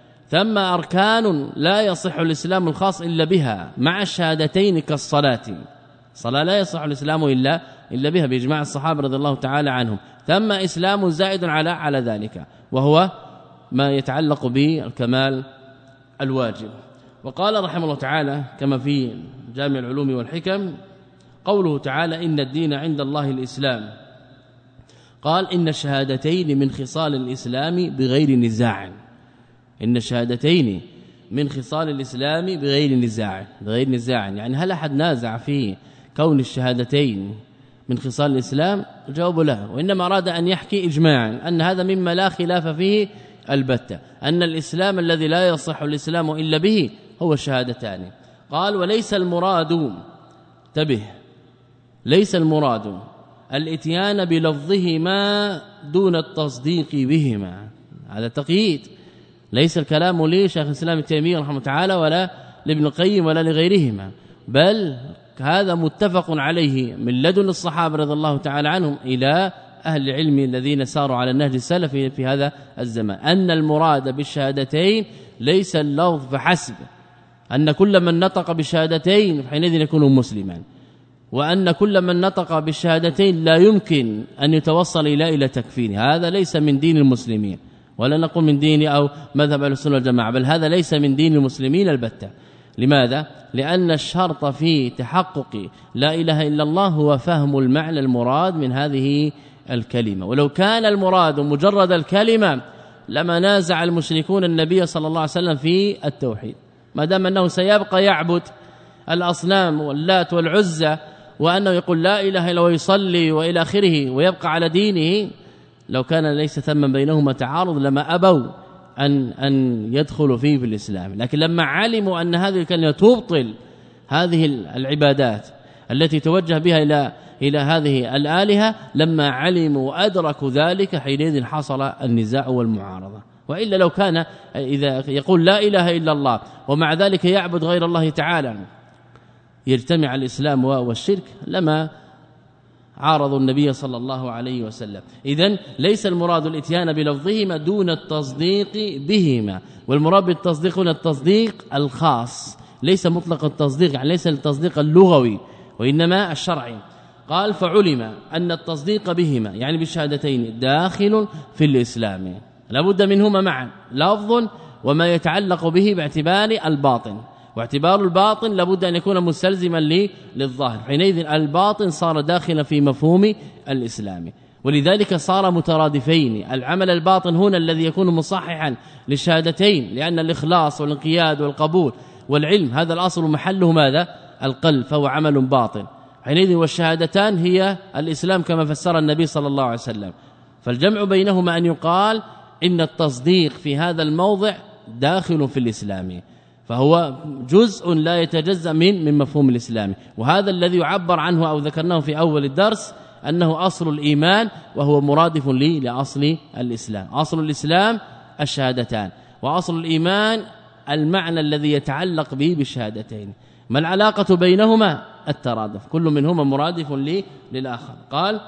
ثم أركان لا يصح الإسلام الخاص إلا بها مع الشهادتين كالصلاة، الصلاة لا يصح الإسلام إلا إلا بها بإجماع الصحابة رضي الله تعالى عنهم. ثم إسلام زائد على على ذلك وهو ما يتعلق بالكمال الواجب. وقال رحمه الله تعالى كما في جامع العلوم والحكم قوله تعالى إن الدين عند الله الإسلام، قال إن الشهادتين من خصال الإسلام بغير نزاع. إن الشهادتين من خصال الإسلام بغير نزاع، بغير نزاع يعني هل أحد نازع في كون الشهادتين من خصال الإسلام؟ الجواب لا، وإنما أراد أن يحكي إجماعا أن هذا مما لا خلاف فيه البتة، أن الإسلام الذي لا يصح الإسلام إلا به هو الشهادتان. قال وليس المراد، انتبه، ليس المراد الاتيان بلفظهما دون التصديق بهما، هذا تقييد، ليس الكلام لي شيخ الإسلام ابن تيمية رحمه الله تعالى ولا لابن القيم ولا لغيرهما، بل هذا متفق عليه من لدن الصحابة رضي الله تعالى عنهم إلى أهل العلم الذين ساروا على النهج السلفي في هذا الزمان، أن المراد بالشهادتين ليس اللفظ فحسب، أن كل من نطق بالشهادتين حينئذ يكون مسلما، وأن كل من نطق بالشهادتين لا يمكن أن يتوصل إلى إلى تكفير، هذا ليس من دين المسلمين، ولا نقول من دين أو مذهب أهل السنة والجماعة، بل هذا ليس من دين المسلمين البتة. لماذا؟ لأن الشرط في تحقق لا إله إلا الله هو فهم المعنى المراد من هذه الكلمة، ولو كان المراد مجرد الكلمة لما نازع المشركون النبي صلى الله عليه وسلم في التوحيد، ما دام أنه سيبقى يعبد الأصنام واللات والعزى وأنه يقول لا إله إلا ويصلي وإلى آخره ويبقى على دينه، لو كان ليس ثم بينهما تعارض لما أبوا أن أن يدخلوا فيه في الإسلام، لكن لما علموا أن هذه الكلمة تبطل هذه العبادات التي توجه بها إلى إلى هذه الآلهة، لما علموا وأدركوا ذلك حينئذ حصل النزاع والمعارضة. وإلا لو كان إذا يقول لا إله إلا الله ومع ذلك يعبد غير الله تعالى يجتمع الإسلام والشرك لما عارضوا النبي صلى الله عليه وسلم. إذن ليس المراد الاتيان بلفظهما دون التصديق بهما، والمراد بالتصديق هنا التصديق الخاص، ليس مطلق التصديق، يعني ليس التصديق اللغوي وإنما الشرعي. قال فعلم أن التصديق بهما يعني بالشهادتين داخل في الإسلام، لابد منهما معا، لفظ وما يتعلق به باعتبار الباطن، واعتبار الباطن لابد أن يكون مستلزما للظاهر، حينئذ الباطن صار داخلا في مفهوم الإسلام، ولذلك صار مترادفين. العمل الباطن هنا الذي يكون مصححا للشهادتين، لأن الإخلاص والانقياد والقبول والعلم هذا الأصل محله ماذا؟ القلب، فهو عمل باطن، حينئذ والشهادتان هي الإسلام كما فسر النبي صلى الله عليه وسلم. فالجمع بينهما أن يقال إن التصديق في هذا الموضع داخل في الإسلام، فهو جزء لا يتجزأ من من مفهوم الإسلام، وهذا الذي يعبر عنه أو ذكرناه في أول الدرس أنه أصل الإيمان، وهو مرادف لي لأصل الإسلام. أصل الإسلام الشهادتان، وأصل الإيمان المعنى الذي يتعلق به بالشهادتين. ما العلاقة بينهما؟ الترادف، كل منهما مرادف لي للآخر. قال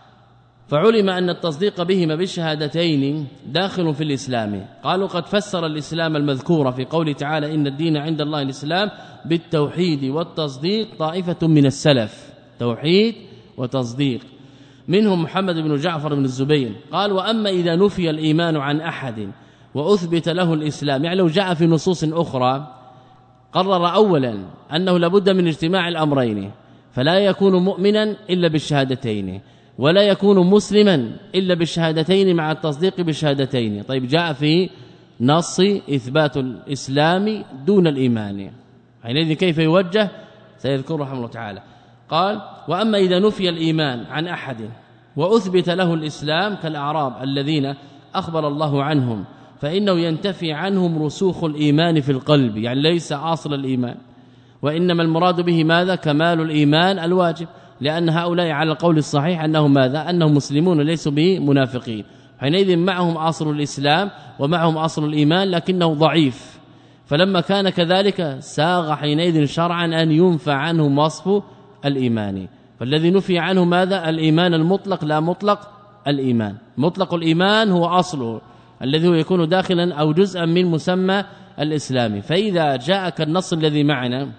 فعلم أن التصديق بهما بالشهادتين داخل في الإسلام. قالوا قد فسر الإسلام المذكور في قوله تعالى إن الدين عند الله الإسلام بالتوحيد والتصديق طائفة من السلف، توحيد وتصديق، منهم محمد بن جعفر بن الزبير. قال وأما إذا نفي الإيمان عن أحد وأثبت له الإسلام، يعني لو جاء في نصوص أخرى قرر أولا أنه لابد من اجتماع الأمرين، فلا يكون مؤمنا إلا بالشهادتين، ولا يكون مسلما إلا بالشهادتين مع التصديق بالشهادتين. طيب جاء في نص إثبات الإسلام دون الإيمان، حينئذ كيف يوجه؟ سيذكر رحمه الله تعالى. قال وأما إذا نفي الإيمان عن أحد وأثبت له الإسلام كالأعراب الذين أخبر الله عنهم، فإنه ينتفي عنهم رسوخ الإيمان في القلب، يعني ليس أصل الإيمان، وإنما المراد به ماذا؟ كمال الإيمان الواجب، لأن هؤلاء على القول الصحيح أنهم ماذا؟ أنهم مسلمون ليسوا بمنافقين، حينئذ معهم أصل الإسلام ومعهم أصل الإيمان لكنه ضعيف، فلما كان كذلك ساغ حينئذ شرعا أن ينفع عنهم وصف الإيمان. فالذي نفي عنه ماذا؟ الإيمان المطلق لا مطلق الإيمان. مطلق الإيمان هو أصله الذي هو يكون داخلا أو جزءا من مسمى الإسلام. فإذا جاءك النص الذي معنا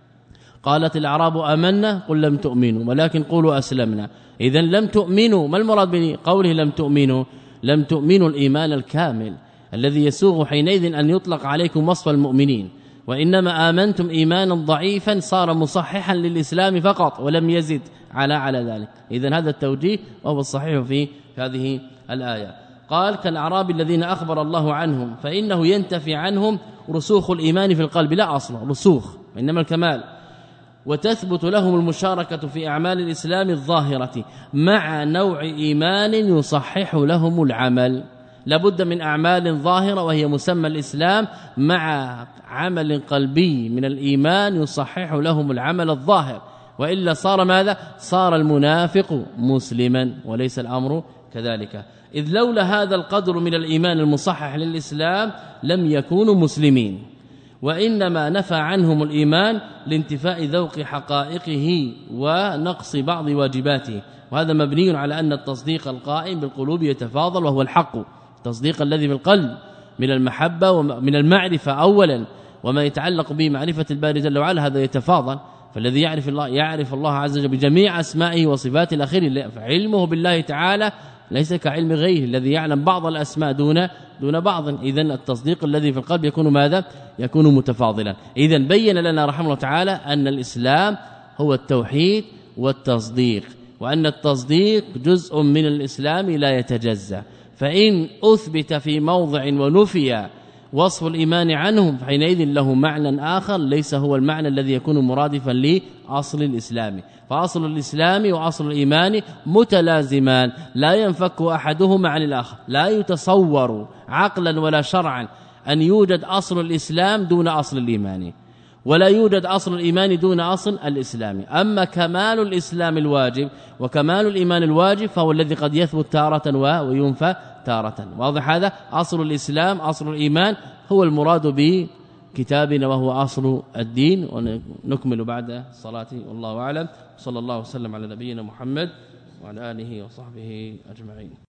قالت الأعراب آمنا قل لم تؤمنوا ولكن قولوا أسلمنا، إذن لم تؤمنوا، ما المراد بقوله لم تؤمنوا؟ لم تؤمنوا الإيمان الكامل الذي يسوغ حينئذ أن يطلق عليكم وصف المؤمنين، وإنما آمنتم إيمانا ضعيفا صار مصححا للإسلام فقط ولم يزد على على ذلك. إذن هذا التوجيه وهو الصحيح في هذه الآية. قال كالأعراب الذين أخبر الله عنهم فإنه ينتفي عنهم رسوخ الإيمان في القلب، لا أصل رسوخ إنما الكمال، وتثبت لهم المشاركة في أعمال الإسلام الظاهرة مع نوع إيمان يصحح لهم العمل. لابد من أعمال ظاهرة وهي مسمى الإسلام مع عمل قلبي من الإيمان يصحح لهم العمل الظاهر، وإلا صار ماذا؟ صار المنافق مسلما، وليس الأمر كذلك. إذ لولا هذا القدر من الإيمان المصحح للإسلام لم يكونوا مسلمين، وإنما نفى عنهم الإيمان لانتفاء ذوق حقائقه ونقص بعض واجباته. وهذا مبني على أن التصديق القائم بالقلوب يتفاضل، وهو الحق، التصديق الذي بالقلب من المحبة ومن المعرفة أولا، وما يتعلق به معرفة الباري جل وعلا هذا يتفاضل. فالذي يعرف الله يعرف الله عز وجل بجميع أسمائه وصفاته الأخير، فعلمه بالله تعالى ليس كعلم غيره الذي يعلم بعض الأسماء دون دون بعض. إذن التصديق الذي في القلب يكون ماذا؟ يكون متفاضلا. إذن بين لنا رحمه الله تعالى أن الإسلام هو التوحيد والتصديق، وأن التصديق جزء من الإسلام لا يتجزأ. فإن أثبت في موضع ونفي وصف الإيمان عنهم فحينئذ له معنى آخر ليس هو المعنى الذي يكون مرادفا لأصل الإسلام. فأصل الإسلام وأصل الإيمان متلازمان لا ينفك أحدهما عن الآخر. لا يتصور عقلا ولا شرعا أن يوجد أصل الإسلام دون أصل الإيمان، ولا يوجد أصل الإيمان دون أصل الإسلام. أما كمال الإسلام الواجب وكمال الإيمان الواجب فهو الذي قد يثبت تارة وينفى تارة. واضح هذا؟ أصل الإسلام أصل الإيمان هو المراد بكتابنا وهو أصل الدين. ونكمل بعد الصلاة والله أعلم. صلى الله وسلم على نبينا محمد وعلى آله وصحبه أجمعين.